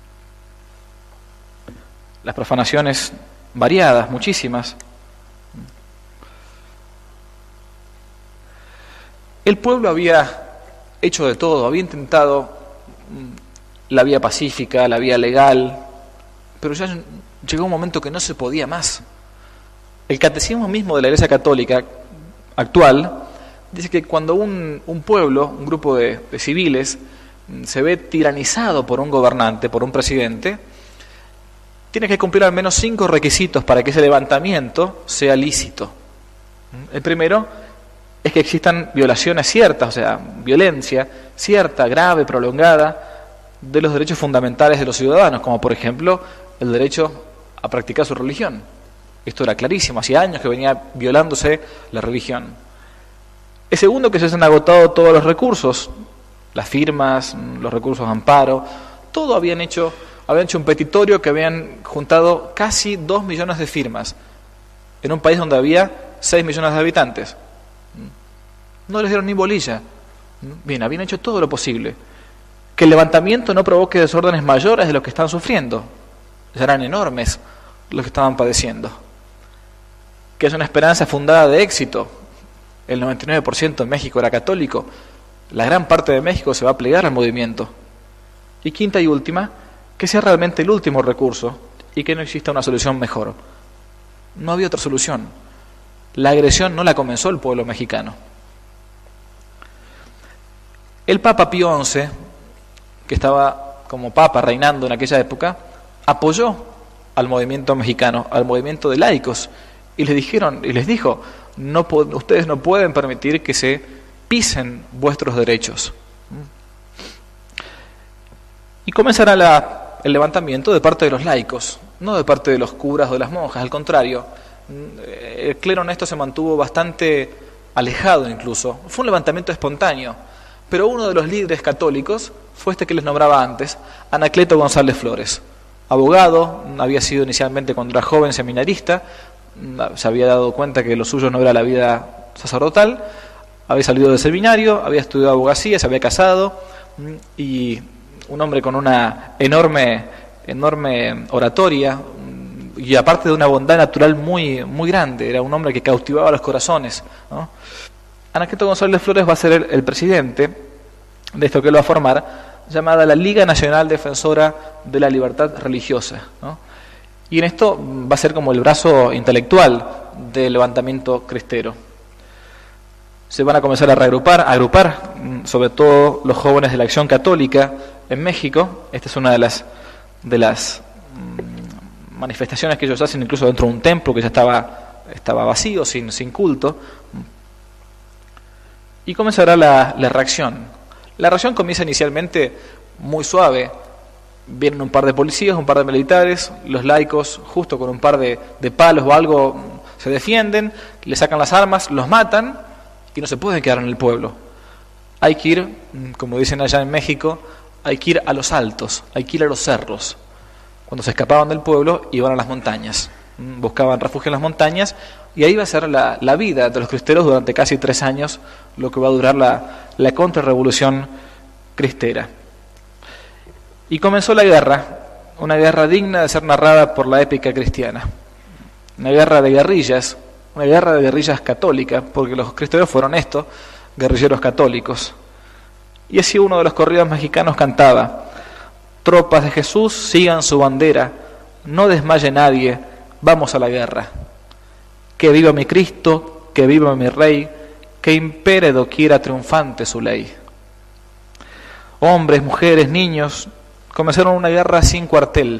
Las profanaciones variadas, muchísimas. El pueblo había hecho de todo, había intentado la vía pacífica, la vía legal, pero ya llegó un momento que no se podía más. El catecismo mismo de la Iglesia Católica actual dice que cuando un, un pueblo, un grupo de, de civiles, se ve tiranizado por un gobernante, por un presidente, tiene que cumplir al menos cinco requisitos para que ese levantamiento sea lícito. El primero es que existan violaciones ciertas, o sea, violencia cierta, grave, prolongada, de los derechos fundamentales de los ciudadanos, como por ejemplo el derecho a practicar su religión. Esto era clarísimo, hacía años que venía violándose la religión. El segundo, que se han agotado todos los recursos, las firmas, los recursos de amparo, todo habían hecho, habían hecho un petitorio que habían juntado casi dos millones de firmas, en un país donde había seis millones de habitantes. No les dieron ni bolilla. Bien, habían hecho todo lo posible. Que el levantamiento no provoque desórdenes mayores de los que están sufriendo. Ya eran enormes los que estaban padeciendo. Que es una esperanza fundada de éxito. El noventa y nueve por ciento en México era católico. La gran parte de México se va a plegar al movimiento. Y quinta y última, que sea realmente el último recurso y que no exista una solución mejor. No había otra solución. La agresión no la comenzó el pueblo mexicano. El Papa Pío once, que estaba como Papa reinando en aquella época, apoyó al movimiento mexicano, al movimiento de laicos, y les dijeron, y les dijo, no, ustedes no pueden permitir que se pisen vuestros derechos. Y comenzará la, el levantamiento de parte de los laicos, no de parte de los curas o de las monjas, al contrario. El clero en esto se mantuvo bastante alejado incluso. Fue un levantamiento espontáneo, pero uno de los líderes católicos fue este que les nombraba antes, Anacleto González Flores. Abogado, había sido inicialmente cuando era joven seminarista, se había dado cuenta que lo suyo no era la vida sacerdotal, había salido del seminario, había estudiado abogacía, se había casado, y un hombre con una enorme, enorme oratoria, y aparte de una bondad natural muy, muy grande, era un hombre que cautivaba los corazones, ¿no? Anacleto González Flores va a ser el, el presidente de esto que él va a formar, llamada la Liga Nacional Defensora de la Libertad Religiosa, ¿no? Y en esto va a ser como el brazo intelectual del levantamiento cristero. Se van a comenzar a reagrupar, a agrupar, sobre todo los jóvenes de la Acción Católica en México. Esta es una de las, de las mmm, manifestaciones que ellos hacen incluso dentro de un templo que ya estaba, estaba vacío, sin, sin culto. Y comenzará la, la reacción. La reacción comienza inicialmente muy suave. Vienen un par de policías, un par de militares, los laicos, justo con un par de, de palos o algo, se defienden, le sacan las armas, los matan y no se pueden quedar en el pueblo. Hay que ir, como dicen allá en México, hay que ir a los altos, hay que ir a los cerros. Cuando se escapaban del pueblo, iban a las montañas, buscaban refugio en las montañas, y ahí va a ser la, la vida de los cristeros durante casi tres años, lo que va a durar la, la contrarrevolución cristera. Y comenzó la guerra, una guerra digna de ser narrada por la épica cristiana. Una guerra de guerrillas, una guerra de guerrillas católicas, porque los cristeros fueron estos, guerrilleros católicos. Y así uno de los corridos mexicanos cantaba: tropas de Jesús, sigan su bandera, no desmaye nadie, vamos a la guerra. Que viva mi Cristo, que viva mi Rey, que impere doquiera triunfante su ley. Hombres, mujeres, niños, comenzaron una guerra sin cuartel.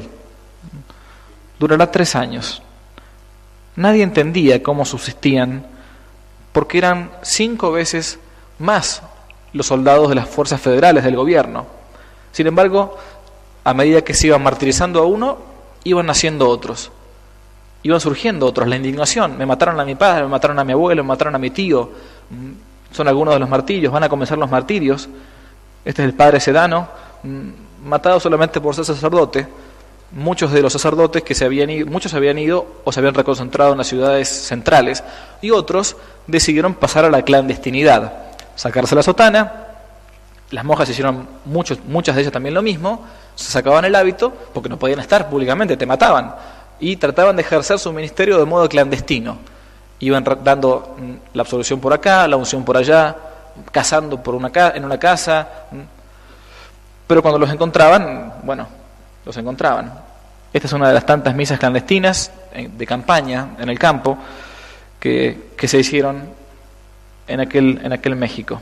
Durará tres años. Nadie entendía cómo subsistían, porque eran cinco veces más los soldados de las fuerzas federales del gobierno. Sin embargo, a medida que se iban martirizando a uno, iban naciendo otros. Iban surgiendo otros. La indignación: me mataron a mi padre, me mataron a mi abuelo, me mataron a mi tío. Son algunos de los martirios. Van a comenzar los martirios. Este es el padre Sedano, matado solamente por ser sacerdote. Muchos de los sacerdotes que se habían ido, muchos se habían ido o se habían reconcentrado en las ciudades centrales, y otros decidieron pasar a la clandestinidad, sacarse la sotana. Las monjas hicieron muchos, muchas de ellas también lo mismo, se sacaban el hábito porque no podían estar públicamente, te mataban, y trataban de ejercer su ministerio de modo clandestino. Iban dando la absolución por acá, la unción por allá, cazando por una ca- en una casa, pero cuando los encontraban, bueno, los encontraban. Esta es una de las tantas misas clandestinas de campaña en el campo que, que se hicieron en aquel, en aquel México.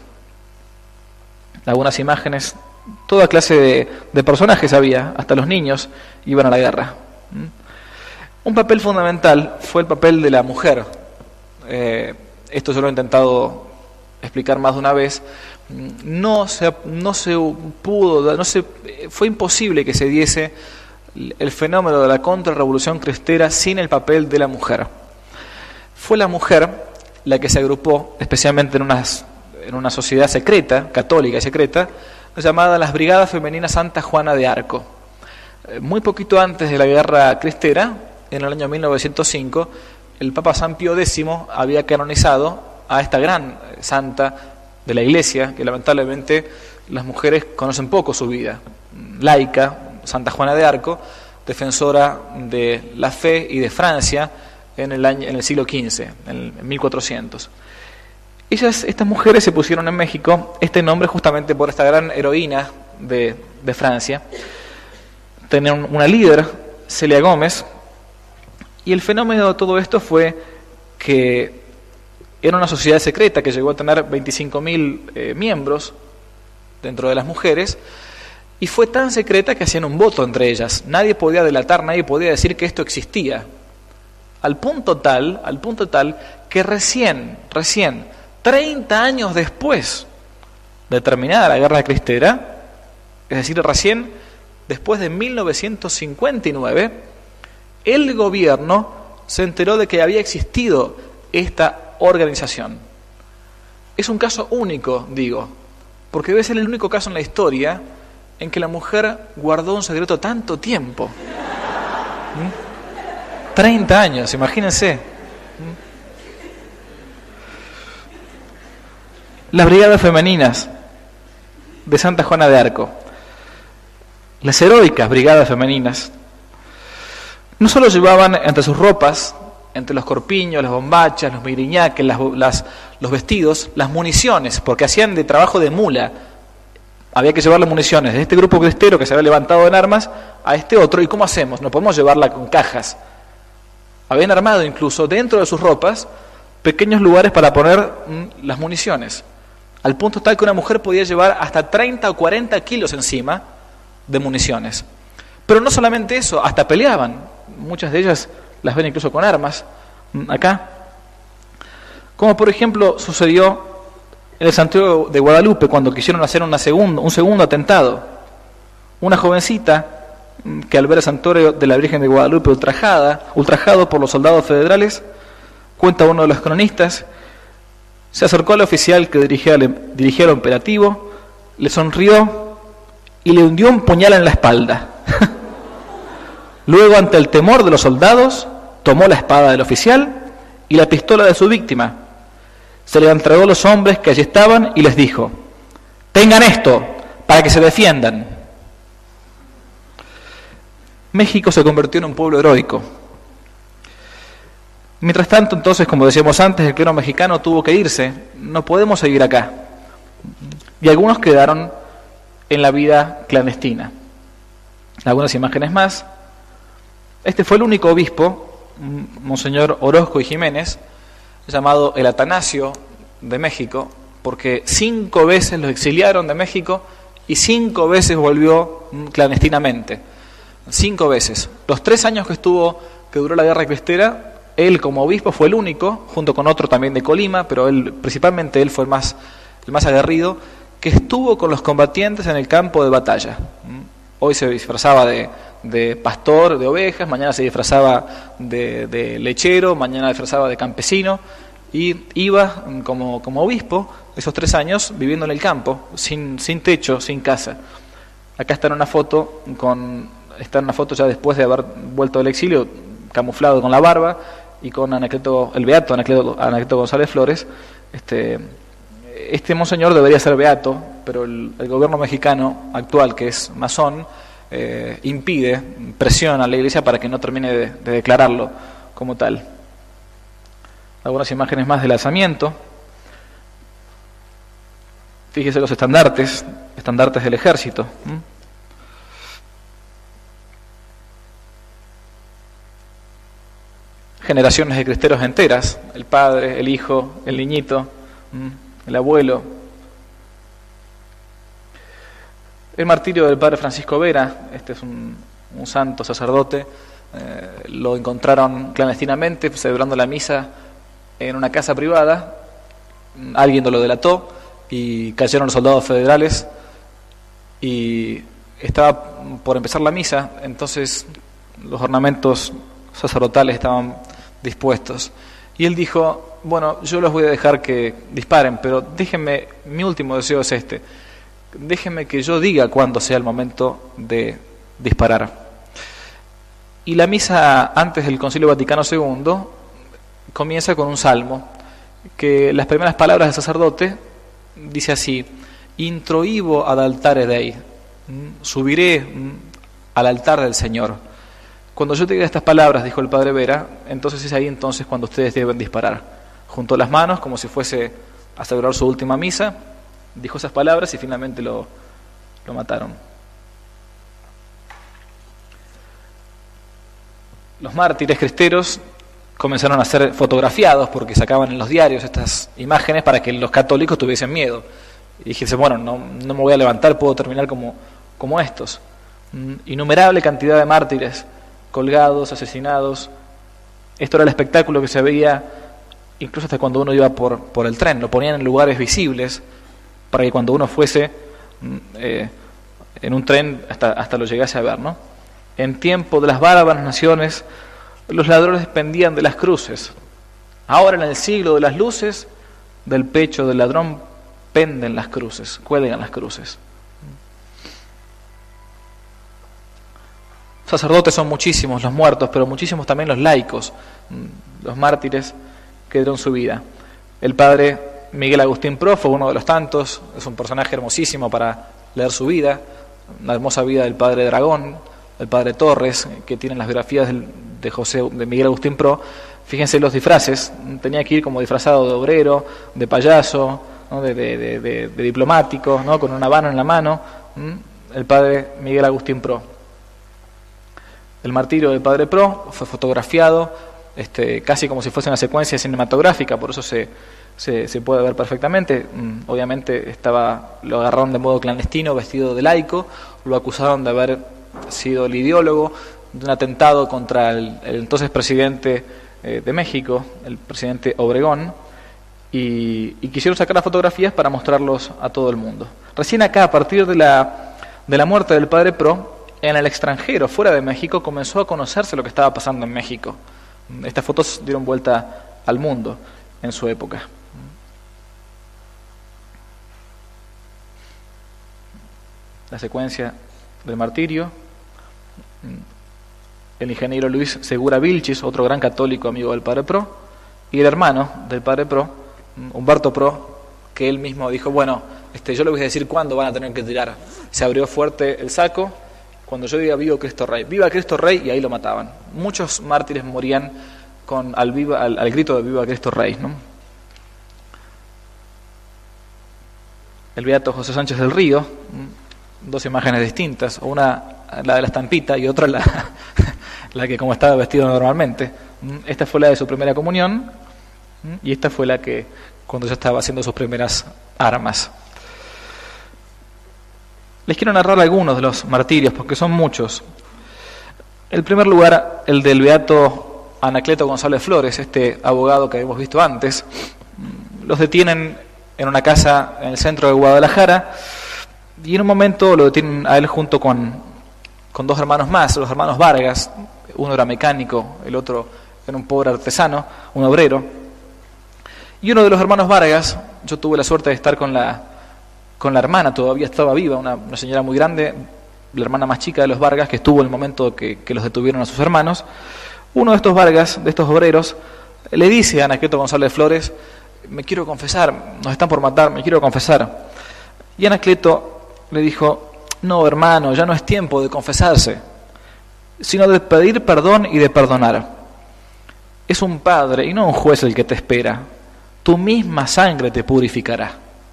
Algunas imágenes, toda clase de, de personajes había, hasta los niños iban a la guerra. Un papel fundamental fue el papel de la mujer. Eh, esto yo lo he intentado explicar más de una vez. No se, no se pudo, no se, fue imposible que se diese el fenómeno de la contrarrevolución cristera sin el papel de la mujer. Fue la mujer la que se agrupó, especialmente en, unas, en una sociedad secreta, católica y secreta, llamada las Brigadas Femeninas Santa Juana de Arco. Muy poquito antes de la Guerra Cristera, en el año mil novecientos cinco, el Papa San Pío décimo había canonizado a esta gran santa de la Iglesia, que lamentablemente las mujeres conocen poco su vida. Laica, Santa Juana de Arco, defensora de la fe y de Francia en el, año, en el siglo quince, en mil cuatrocientos. Ellas, estas mujeres se pusieron en México este nombre justamente por esta gran heroína de, de Francia. Tenían una líder, Celia Gómez, y el fenómeno de todo esto fue que era una sociedad secreta que llegó a tener veinticinco mil eh, miembros dentro de las mujeres, y fue tan secreta que hacían un voto entre ellas. Nadie podía delatar, nadie podía decir que esto existía. Al punto tal, al punto tal que recién, recién, treinta años después de terminada la Guerra Cristera, es decir, recién después de mil novecientos cincuenta y nueve, el gobierno se enteró de que había existido esta organización. Es un caso único, digo, porque debe ser el único caso en la historia en que la mujer guardó un secreto tanto tiempo. ¿Mm? treinta años, imagínense. ¿Mm? Las Brigadas Femeninas de Santa Juana de Arco, las heroicas Brigadas Femeninas, no solo llevaban entre sus ropas, entre los corpiños, las bombachas, los miriñaques, las, las, los vestidos, las municiones, porque hacían de trabajo de mula. Había que llevarle municiones de este grupo cristero que se había levantado en armas a este otro. ¿Y cómo hacemos? No podemos llevarla con cajas. Habían armado incluso dentro de sus ropas pequeños lugares para poner mm, las municiones, al punto tal que una mujer podía llevar hasta treinta o cuarenta kilos encima de municiones. Pero no solamente eso, hasta peleaban. Muchas de ellas las ven incluso con armas, acá. Como por ejemplo sucedió en el Santuario de Guadalupe, cuando quisieron hacer una segundo, un segundo atentado. Una jovencita que al ver el Santuario de la Virgen de Guadalupe ultrajada, ultrajado por los soldados federales, cuenta uno de los cronistas, se acercó al oficial que dirigía, dirigía el operativo, le sonrió y le hundió un puñal en la espalda. Luego, ante el temor de los soldados, tomó la espada del oficial y la pistola de su víctima. Se le entregó a los hombres que allí estaban y les dijo: tengan esto para que se defiendan. México se convirtió en un pueblo heroico. Mientras tanto, entonces, como decíamos antes, el clero mexicano tuvo que irse. No podemos seguir acá. Y algunos quedaron en la vida clandestina. Algunas imágenes más. Este fue el único obispo, Monseñor Orozco y Jiménez, llamado el Atanasio de México, porque cinco veces lo exiliaron de México y cinco veces volvió clandestinamente. Cinco veces. Los tres años que estuvo, que duró la Guerra Cristera, él como obispo fue el único, junto con otro también de Colima, pero él, principalmente él fue el más, el más aguerrido, que estuvo con los combatientes en el campo de batalla. Hoy se disfrazaba de, de pastor de ovejas, mañana se disfrazaba de, de lechero, mañana disfrazaba de campesino, y iba como, como obispo esos tres años viviendo en el campo, sin, sin techo, sin casa. Acá está en una foto, con, está en una foto ya después de haber vuelto del exilio, camuflado con la barba, y con Anacleto, el beato Anacleto, Anacleto González Flores. Este, este monseñor debería ser beato, pero el, el gobierno mexicano actual, que es masón, eh, impide, presiona a la iglesia para que no termine de, de declararlo como tal. Algunas imágenes más del alzamiento. Fíjese los estandartes, estandartes del ejército. ¿Mm? Generaciones de cristeros enteras, el padre, el hijo, el niñito, el abuelo. El martirio del padre Francisco Vera, este es un, un santo sacerdote eh, lo encontraron clandestinamente celebrando la misa en una casa privada. Alguien lo delató y cayeron los soldados federales y estaba por empezar la misa, entonces los ornamentos sacerdotales estaban dispuestos y él dijo: bueno, yo los voy a dejar que disparen, pero déjenme, mi último deseo es este, déjenme que yo diga cuándo sea el momento de disparar. Y la misa antes del Concilio Vaticano segundo comienza con un salmo que las primeras palabras del sacerdote dice así: introibo ad altare Dei, subiré al altar del Señor. Cuando yo te diga estas palabras, dijo el padre Vera, entonces es ahí entonces cuando ustedes deben disparar. Juntó las manos como si fuese a celebrar su última misa, dijo esas palabras y finalmente lo, lo mataron. Los mártires cristeros comenzaron a ser fotografiados porque sacaban en los diarios estas imágenes para que los católicos tuviesen miedo. Y dijese, bueno, no, no me voy a levantar, puedo terminar como, como estos. Innumerable cantidad de mártires colgados, asesinados. Esto era el espectáculo que se veía incluso hasta cuando uno iba por, por el tren. Lo ponían en lugares visibles para que cuando uno fuese eh, en un tren hasta, hasta lo llegase a ver, ¿no? En tiempo de las bárbaras naciones, los ladrones pendían de las cruces. Ahora, en el siglo de las luces, del pecho del ladrón penden las cruces, cuelgan las cruces. Sacerdotes son muchísimos los muertos, pero muchísimos también los laicos, los mártires que dieron su vida. El padre Miguel Agustín Pro fue uno de los tantos, es un personaje hermosísimo para leer su vida, una hermosa vida del padre Dragón, el padre Torres, que tienen las biografías de José, de Miguel Agustín Pro. Fíjense los disfraces, tenía que ir como disfrazado de obrero, de payaso, ¿no? de, de, de, de, de diplomático, ¿no? Con una habano en la mano, el padre Miguel Agustín Pro. El martirio del padre Pro fue fotografiado este, casi como si fuese una secuencia cinematográfica, por eso se, se, se puede ver perfectamente. Obviamente estaba, lo agarraron de modo clandestino, vestido de laico, lo acusaron de haber sido el ideólogo de un atentado contra el, el entonces presidente eh, de México, el presidente Obregón, y, y quisieron sacar las fotografías para mostrarlos a todo el mundo. Recién acá, a partir de la, de la muerte del padre Pro, en el extranjero, fuera de México, comenzó a conocerse lo que estaba pasando en México. Estas fotos dieron vuelta al mundo en su época. La secuencia del martirio. El ingeniero Luis Segura Vilchis, otro gran católico amigo del padre Pro, y el hermano del padre Pro, Humberto Pro, que él mismo dijo, bueno, este, yo les voy a decir cuándo van a tener que tirar. Se abrió fuerte el saco, cuando yo diga viva Cristo Rey, viva Cristo Rey, y ahí lo mataban. Muchos mártires morían con al, viva, al, al grito de viva Cristo Rey, ¿no? El beato José Sánchez del Río, dos imágenes distintas, una la de la estampita y otra la, la que como estaba vestido normalmente. Esta fue la de su primera comunión y esta fue la que cuando ya estaba haciendo sus primeras armas. Les quiero narrar algunos de los martirios, porque son muchos. En primer lugar, el del beato Anacleto González Flores, este abogado que habíamos visto antes. Los detienen en una casa en el centro de Guadalajara, y en un momento lo detienen a él junto con, con dos hermanos más, los hermanos Vargas. Uno era mecánico, el otro era un pobre artesano, un obrero. Y uno de los hermanos Vargas, yo tuve la suerte de estar con la... con la hermana, todavía estaba viva, una, una señora muy grande, la hermana más chica de los Vargas, que estuvo en el momento que, que los detuvieron a sus hermanos. Uno de estos Vargas, de estos obreros, le dice a Anacleto González Flores, me quiero confesar, nos están por matar, me quiero confesar. Y Anacleto le dijo, no hermano, ya no es tiempo de confesarse, sino de pedir perdón y de perdonar. Es un padre y no un juez el que te espera, tu misma sangre te purificará.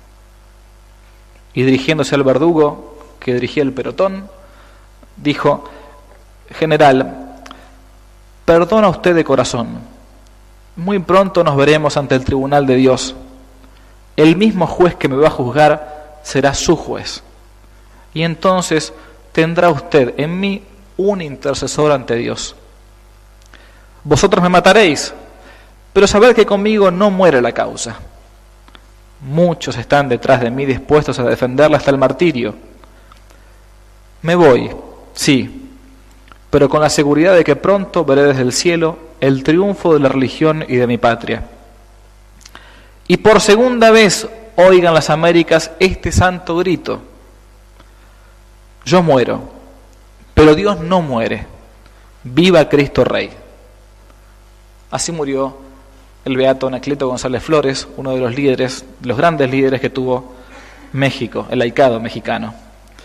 Y dirigiéndose al verdugo que dirigía el pelotón, dijo, general, perdona usted de corazón, muy pronto nos veremos ante el tribunal de Dios. El mismo juez que me va a juzgar será su juez. Y entonces tendrá usted en mí un intercesor ante Dios. Vosotros me mataréis, pero sabed que conmigo no muere la causa. Muchos están detrás de mí dispuestos a defenderla hasta el martirio. Me voy, sí, pero con la seguridad de que pronto veré desde el cielo el triunfo de la religión y de mi patria. Y por segunda vez oigan las Américas este santo grito: yo muero, pero Dios no muere. ¡Viva Cristo Rey! Así murió el beato Anacleto González Flores, uno de los líderes, de los grandes líderes que tuvo México, el laicado mexicano.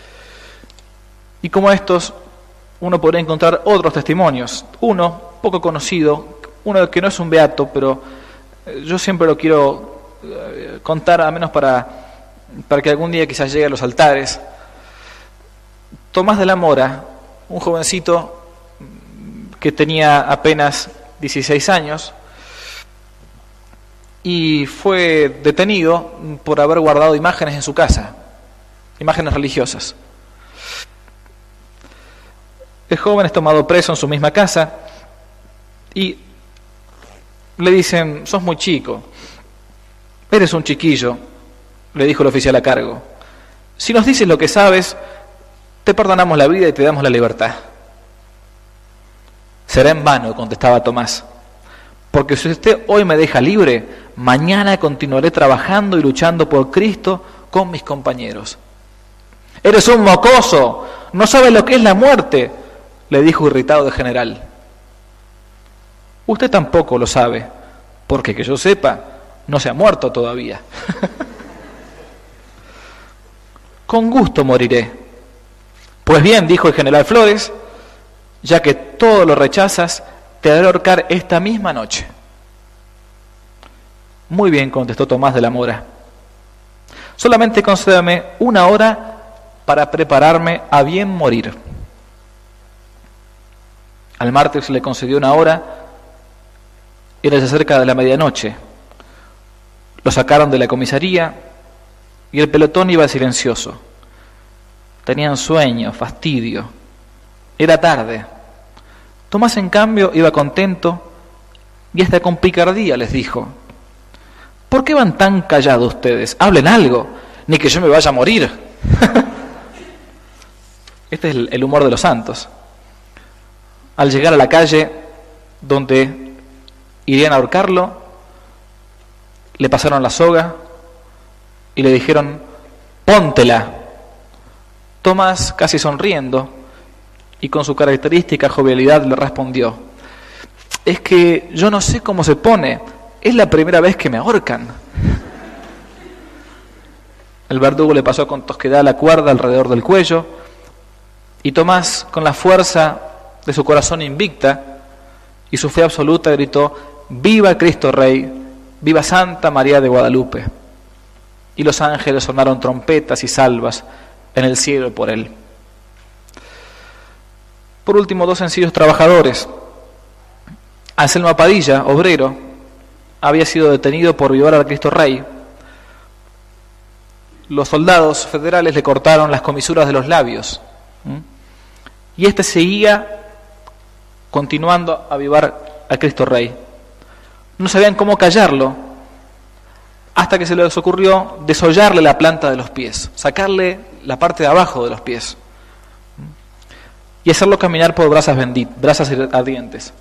Y como estos, uno podría encontrar otros testimonios. Uno, poco conocido, uno que no es un beato, pero yo siempre lo quiero contar, al menos para, para que algún día quizás llegue a los altares. Tomás de la Mora, un jovencito que tenía apenas dieciséis años, y fue detenido por haber guardado imágenes en su casa, imágenes religiosas. El joven es tomado preso en su misma casa y le dicen: sos muy chico, eres un chiquillo, le dijo el oficial a cargo. Si nos dices lo que sabes, te perdonamos la vida y te damos la libertad. Será en vano, contestaba Tomás, porque si usted hoy me deja libre, mañana continuaré trabajando y luchando por Cristo con mis compañeros. Eres un mocoso, no sabes lo que es la muerte, le dijo irritado el general. Usted tampoco lo sabe, porque que yo sepa, no se ha muerto todavía. Con gusto moriré. Pues bien, dijo el general Flores, ya que todo lo rechazas, te haré ahorcar esta misma noche. Muy bien, contestó Tomás de la Mora. Solamente concédame una hora para prepararme a bien morir. Al mártir se le concedió una hora, era ya cerca de la medianoche. Lo sacaron de la comisaría y el pelotón iba silencioso. Tenían sueño, fastidio. Era tarde. Tomás, en cambio, iba contento y hasta con picardía les dijo: ¿por qué van tan callados ustedes? Hablen algo, ni que yo me vaya a morir. Este es el, el humor de los santos. Al llegar a la calle donde irían a ahorcarlo, le pasaron la soga y le dijeron: póntela. Tomás, casi sonriendo y con su característica jovialidad, le respondió: es que yo no sé cómo se pone, es la primera vez que me ahorcan. El verdugo le pasó con tosquedad la cuerda alrededor del cuello y Tomás, con la fuerza de su corazón invicta y su fe absoluta, gritó: ¡viva Cristo Rey! ¡Viva Santa María de Guadalupe! Y los ángeles sonaron trompetas y salvas en el cielo por él. Por último, dos sencillos trabajadores. Anselmo Padilla, obrero, había sido detenido por violar al Cristo Rey. Los soldados federales le cortaron las comisuras de los labios. ¿Mm? Y este seguía continuando a violar al Cristo Rey. No sabían cómo callarlo, hasta que se les ocurrió desollarle la planta de los pies, sacarle la parte de abajo de los pies y hacerlo caminar por brasas benditas, brasas ardientes.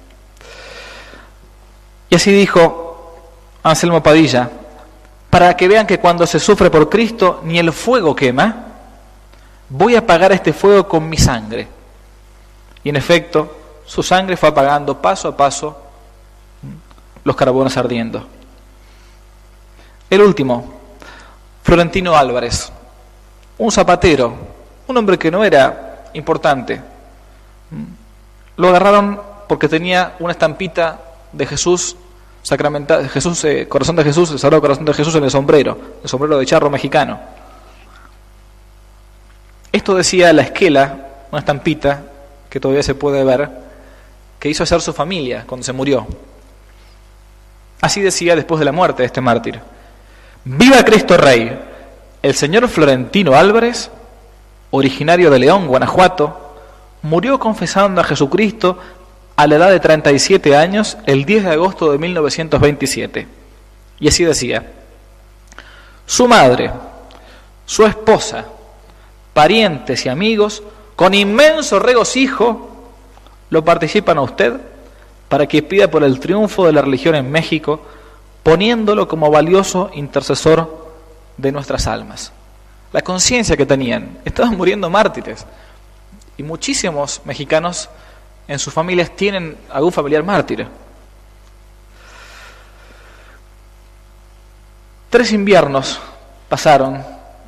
Y así dijo Anselmo Padilla: para que vean que cuando se sufre por Cristo ni el fuego quema, voy a apagar este fuego con mi sangre. Y en efecto, su sangre fue apagando paso a paso los carbones ardiendo. El último, Florentino Álvarez, un zapatero, un hombre que no era importante. Lo agarraron porque tenía una estampita de Jesús sacramental, Jesús, eh, corazón de Jesús, el Sagrado Corazón de Jesús en el sombrero, el sombrero de charro mexicano. Esto decía la esquela, una estampita que todavía se puede ver, que hizo hacer su familia cuando se murió. Así decía después de la muerte de este mártir: ¡viva Cristo Rey! El señor Florentino Álvarez, originario de León, Guanajuato, murió confesando a Jesucristo a la edad de treinta y siete años, el diez de agosto de mil novecientos veintisiete. Y así decía: su madre, su esposa, parientes y amigos, con inmenso regocijo, lo participan a usted para que pida por el triunfo de la religión en México, poniéndolo como valioso intercesor de nuestras almas. La conciencia que tenían, estaban muriendo mártires, y muchísimos mexicanos en sus familias tienen algún familiar mártir. Tres inviernos pasaron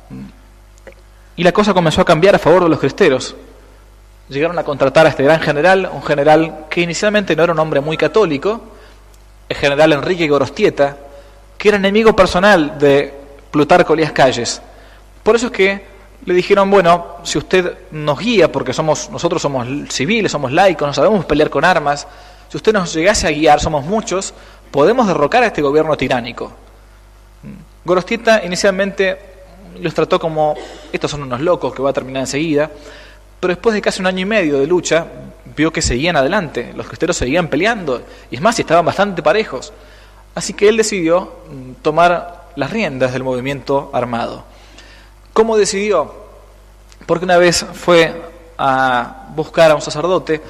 y la cosa comenzó a cambiar a favor de los cristeros. Llegaron a contratar a este gran general, un general que inicialmente no era un hombre muy católico, el general Enrique Gorostieta, que era enemigo personal de Plutarco Elías Calles. Por eso es que le dijeron: bueno, si usted nos guía, porque somos nosotros somos civiles, somos laicos, no sabemos pelear con armas, si usted nos llegase a guiar, somos muchos, podemos derrocar a este gobierno tiránico. Gorostieta inicialmente los trató como: estos son unos locos que va a terminar enseguida, pero después de casi un año y medio de lucha, vio que seguían adelante, los cristeros seguían peleando, y es más, y estaban bastante parejos. Así que él decidió tomar las riendas del movimiento armado. ¿Cómo decidió? Porque una vez fue a buscar a un sacerdote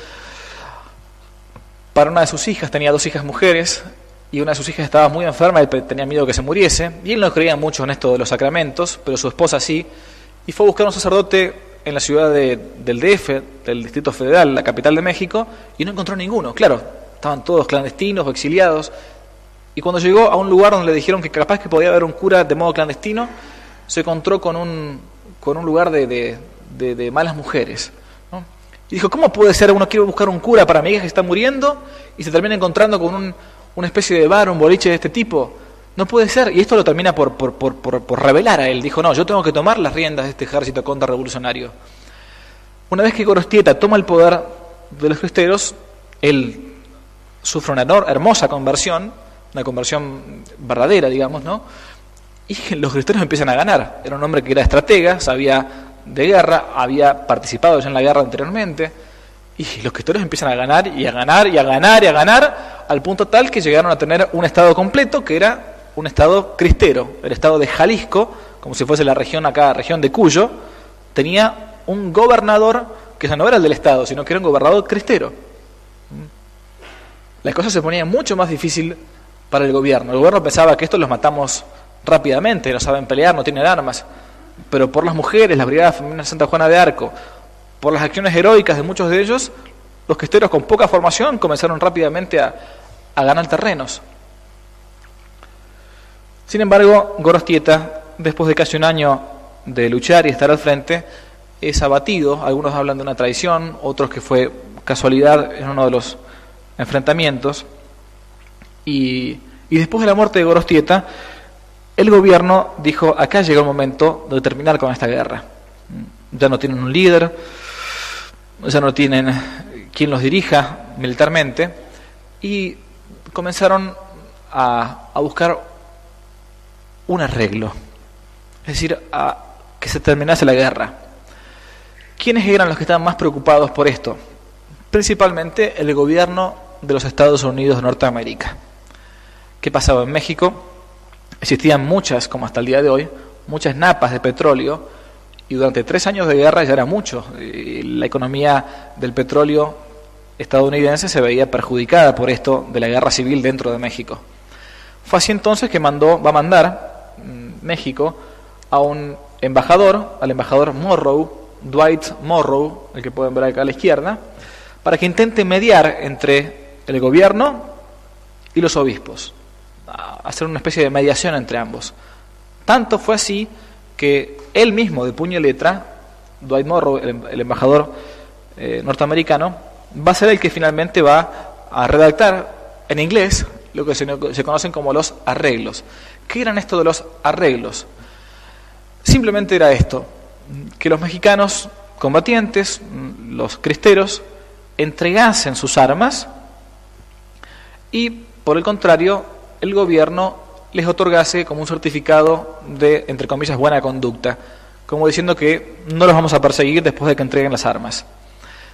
para una de sus hijas, tenía dos hijas mujeres, y una de sus hijas estaba muy enferma y tenía miedo que se muriese, y él no creía mucho en esto de los sacramentos, pero su esposa sí, y fue a buscar a un sacerdote en la ciudad de, del D F, del Distrito Federal, la capital de México, y no encontró ninguno. Claro, estaban todos clandestinos o exiliados, y cuando llegó a un lugar donde le dijeron que capaz que podía haber un cura de modo clandestino, se encontró con un, con un lugar de, de, de, de malas mujeres, ¿no? Y dijo: ¿cómo puede ser? Uno quiere buscar un cura para mi hija que está muriendo y se termina encontrando con un, una especie de bar, un boliche de este tipo. No puede ser. Y esto lo termina por, por, por, por, por revelar a él. Dijo: no, yo tengo que tomar las riendas de este ejército contrarrevolucionario. Una vez que Gorostieta toma el poder de los cristeros, él sufre una hermosa conversión, una conversión verdadera, digamos, ¿no? Y los cristeros empiezan a ganar. Era un hombre que era estratega, sabía de guerra, había participado ya en la guerra anteriormente, y los cristeros empiezan a ganar y a ganar y a ganar y a ganar, al punto tal que llegaron a tener un estado completo que era un estado cristero. El estado de Jalisco, como si fuese la región acá, región de Cuyo, tenía un gobernador que no era el del estado, sino que era un gobernador cristero. La cosa se ponía mucho más difícil para el gobierno. El gobierno pensaba que estos los matamos rápidamente, no saben pelear, no tienen armas, pero por las mujeres, las brigadas femeninas de Santa Juana de Arco, por las acciones heroicas de muchos de ellos, los cristeros con poca formación comenzaron rápidamente a, a ganar terrenos. Sin embargo, Gorostieta, después de casi un año de luchar y estar al frente, es abatido. Algunos hablan de una traición, otros que fue casualidad en uno de los enfrentamientos, y, y después de la muerte de Gorostieta, el gobierno dijo: acá llegó el momento de terminar con esta guerra. Ya no tienen un líder, ya no tienen quien los dirija militarmente, y comenzaron a, a buscar un arreglo, es decir, a que se terminase la guerra. ¿Quiénes eran los que estaban más preocupados por esto? Principalmente el gobierno de los Estados Unidos de Norteamérica. ¿Qué pasaba en México? Existían muchas, como hasta el día de hoy, muchas napas de petróleo, y durante tres años de guerra ya era mucho. La economía del petróleo estadounidense se veía perjudicada por esto de la guerra civil dentro de México. Fue así entonces que mandó, va a mandar México a un embajador, al embajador Morrow, Dwight Morrow, el que pueden ver acá a la izquierda, para que intente mediar entre el gobierno y los obispos, hacer una especie de mediación entre ambos. Tanto fue así que él mismo, de puño y letra, Dwight Morrow, el, el embajador eh, norteamericano, va a ser el que finalmente va a redactar en inglés lo que se, se conocen como los arreglos. ¿Qué eran esto de los arreglos? Simplemente era esto: que los mexicanos combatientes, los cristeros, entregasen sus armas y, por el contrario, el gobierno les otorgase como un certificado de, entre comillas, buena conducta, como diciendo que no los vamos a perseguir después de que entreguen las armas.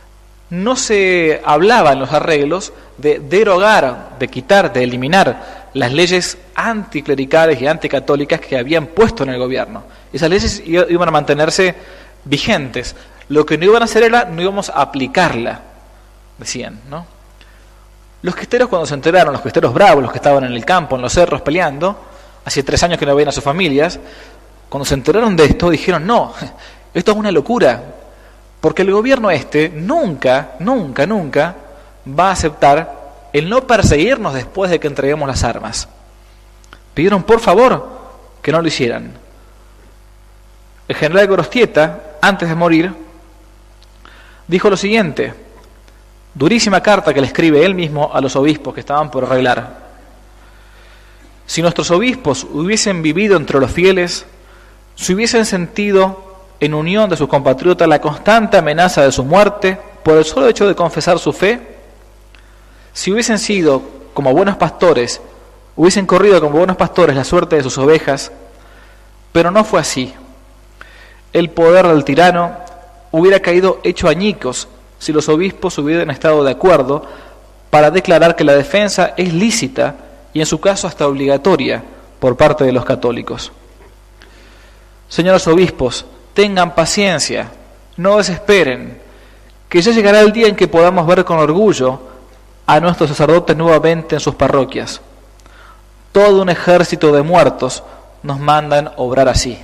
no se hablaba en los arreglos de derogar, de quitar, de eliminar las leyes anticlericales y anticatólicas que habían puesto en el gobierno. Esas leyes iban a mantenerse vigentes. Lo que no iban a hacer era, no íbamos a aplicarla, decían, ¿no? Los cristeros, cuando se enteraron, los cristeros bravos, los que estaban en el campo, en los cerros peleando, hace tres años que no veían a sus familias, cuando se enteraron de esto, dijeron, no, esto es una locura, porque el gobierno este nunca, nunca, nunca va a aceptar el no perseguirnos después de que entreguemos las armas. Pidieron por favor que no lo hicieran. El general Gorostieta, antes de morir, dijo lo siguiente, durísima carta que le escribe él mismo a los obispos que estaban por arreglar. Si nuestros obispos hubiesen vivido entre los fieles, si hubiesen sentido en unión de sus compatriotas la constante amenaza de su muerte por el solo hecho de confesar su fe, si hubiesen sido como buenos pastores, hubiesen corrido como buenos pastores la suerte de sus ovejas, pero no fue así. El poder del tirano hubiera caído hecho añicos si los obispos hubieran estado de acuerdo para declarar que la defensa es lícita y en su caso hasta obligatoria por parte de los católicos. Señores obispos, tengan paciencia, no desesperen, que ya llegará el día en que podamos ver con orgullo a nuestros sacerdotes nuevamente en sus parroquias. Todo un ejército de muertos nos mandan obrar así.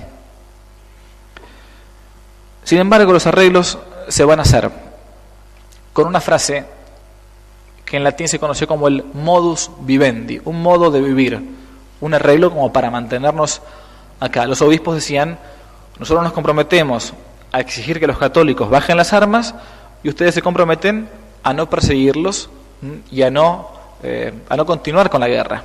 Sin embargo, los arreglos se van a hacer con una frase que en latín se conoció como el modus vivendi, un modo de vivir, un arreglo como para mantenernos acá. Los obispos decían, nosotros nos comprometemos a exigir que los católicos bajen las armas y ustedes se comprometen a no perseguirlos y a no, eh, a no continuar con la guerra.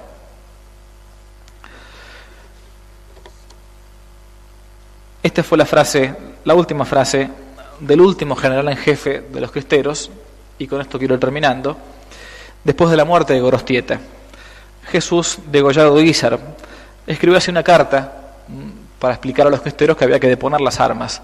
Esta fue la frase, la última frase del último general en jefe de los cristeros, y con esto quiero ir terminando, después de la muerte de Gorostieta. Jesús Degollado de Guízar escribió así una carta para explicar a los cristeros que había que deponer las armas.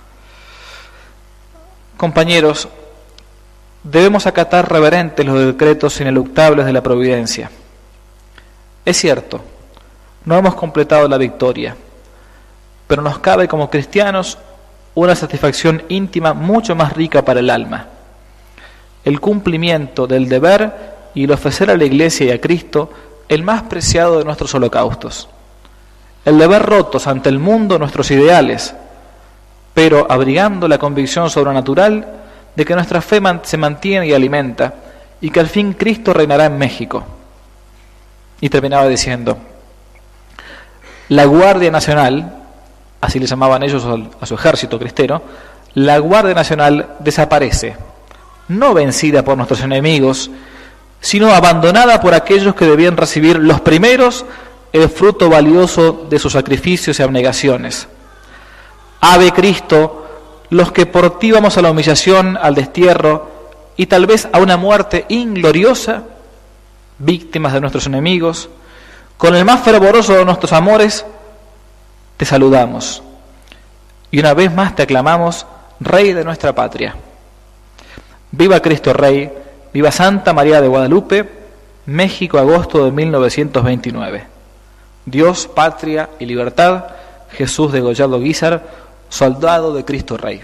Compañeros, debemos acatar reverentes los decretos ineluctables de la providencia. Es cierto, no hemos completado la victoria, pero nos cabe como cristianos una satisfacción íntima mucho más rica para el alma. El cumplimiento del deber y el ofrecer a la Iglesia y a Cristo el más preciado de nuestros holocaustos. El de ver rotos ante el mundo nuestros ideales, pero abrigando la convicción sobrenatural de que nuestra fe se mantiene y alimenta, y que al fin Cristo reinará en México. Y terminaba diciendo, la Guardia Nacional, así le llamaban ellos a su ejército cristero, la Guardia Nacional desaparece, no vencida por nuestros enemigos, sino abandonada por aquellos que debían recibir los primeros el fruto valioso de sus sacrificios y abnegaciones. Ave Cristo, los que por ti vamos a la humillación, al destierro y tal vez a una muerte ingloriosa, víctimas de nuestros enemigos, con el más fervoroso de nuestros amores, te saludamos y una vez más te aclamamos, Rey de nuestra patria. Viva Cristo Rey, viva Santa María de Guadalupe, México, agosto de mil novecientos veintinueve. Dios, patria y libertad, Jesús Degollado Guízar, soldado de Cristo Rey.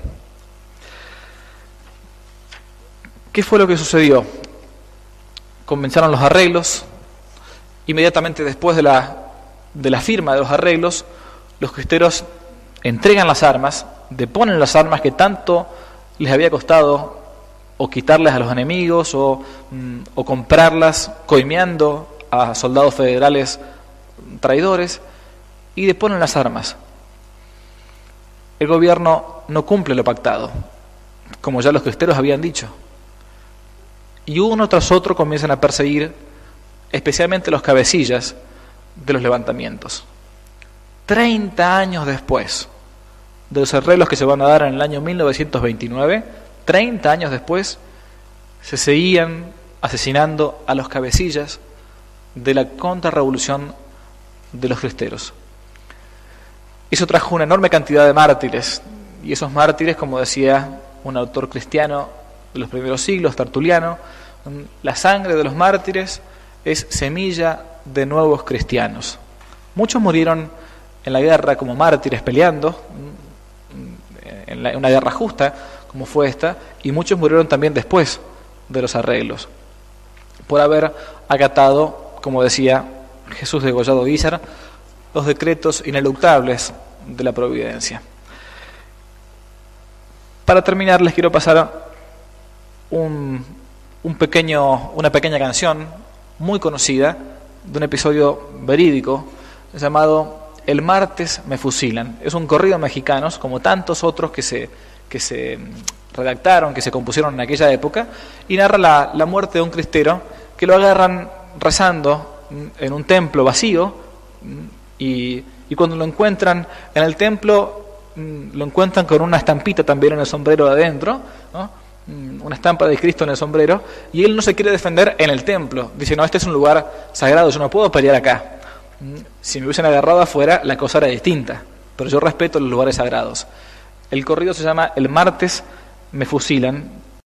¿Qué fue lo que sucedió? Comenzaron los arreglos. Inmediatamente después de la, de la firma de los arreglos, los cristeros entregan las armas, deponen las armas que tanto les había costado o quitarles a los enemigos o, o comprarlas coimeando a soldados federales traidores, y deponen las armas. El gobierno no cumple lo pactado, como ya los cristeros habían dicho, y uno tras otro comienzan a perseguir especialmente los cabecillas de los levantamientos. Treinta años después de los arreglos que se van a dar en el año mil novecientos veintinueve, treinta años después, se seguían asesinando a los cabecillas de la contrarrevolución de los cristeros. Eso trajo una enorme cantidad de mártires, y esos mártires, como decía un autor cristiano de los primeros siglos, Tertuliano, la sangre de los mártires es semilla de nuevos cristianos. Muchos murieron en la guerra como mártires peleando, en la, una guerra justa como fue esta, y muchos murieron también después de los arreglos, por haber acatado, como decía Jesús de Collado Guízar, los decretos ineluctables de la providencia. Para terminar, les quiero pasar un, un pequeño, una pequeña canción muy conocida de un episodio verídico llamado El martes me fusilan. Es un corrido mexicano, como tantos otros que se, que se redactaron, que se compusieron en aquella época, y narra la, la muerte de un cristero que lo agarran rezando en un templo vacío, y, y cuando lo encuentran en el templo, lo encuentran con una estampita también en el sombrero de adentro, ¿no? Una estampa de Cristo en el sombrero, y él no se quiere defender en el templo. Dice, no, este es un lugar sagrado, yo no puedo pelear acá. Si me hubiesen agarrado afuera, la cosa era distinta, pero yo respeto los lugares sagrados. El corrido se llama El martes me fusilan.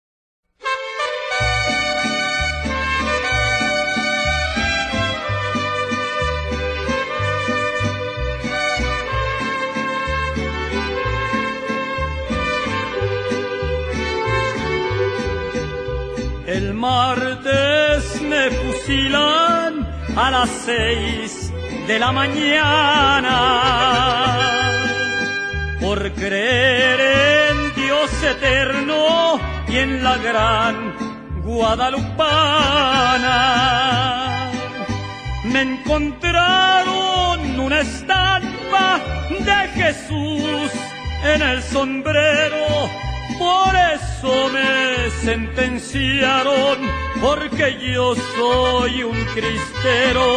El martes me fusilan a las seis de la mañana por creer en Dios eterno y en la gran guadalupana. Me encontraron una estampa de Jesús en el sombrero. Por eso me sentenciaron, porque yo soy un cristero.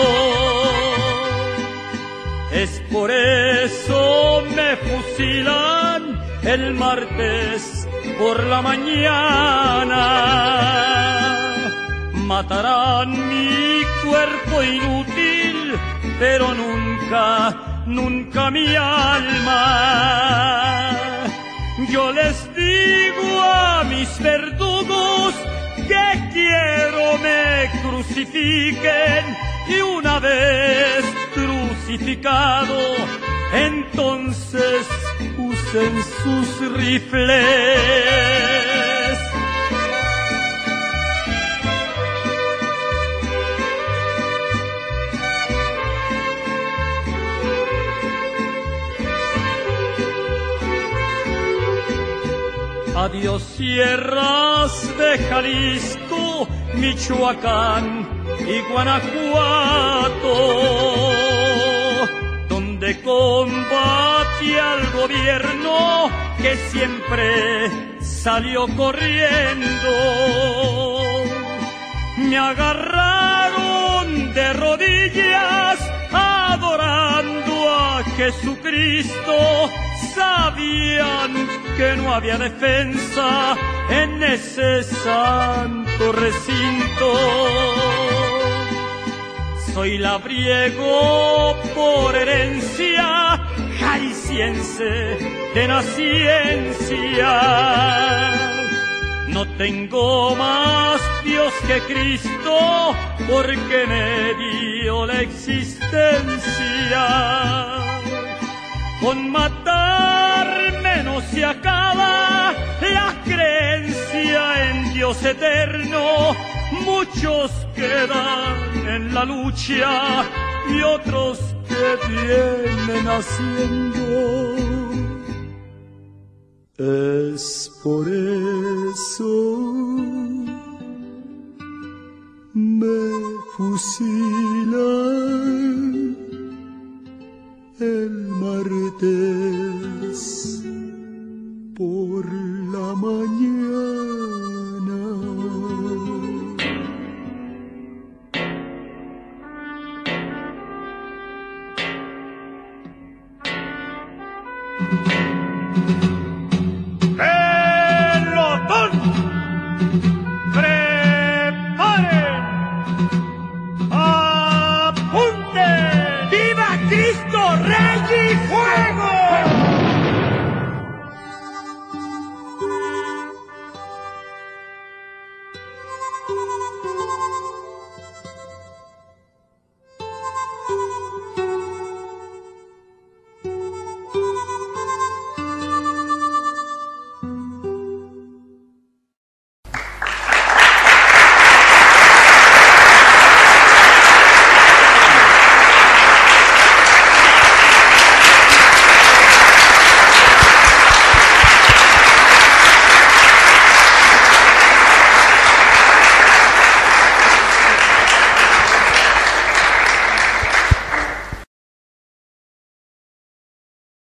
Es por eso me fusilan el martes por la mañana. Matarán mi cuerpo inútil, pero nunca, nunca mi alma. Yo les digo a mis verdugos que quiero me crucifiquen, y una vez crucificado, entonces usen sus rifles. Adiós sierras de Jalisco, Michoacán y Guanajuato, donde combate al gobierno que siempre salió corriendo. Me agarraron de rodillas adorando a Jesucristo. Sabían que no había defensa en ese santo recinto. Soy labriego por herencia, jalisciense de naciencia. No tengo más Dios que Cristo, porque me dio la existencia. Con matarme no se acaba la creencia en Dios eterno. Muchos quedan en la lucha y otros que vienen haciendo. Es por eso me fusilan el martes por la mañana. ¡Pelotón! ¡Preparen! ¡Apunten! ¡Viva Cristo, Rey y Fuego!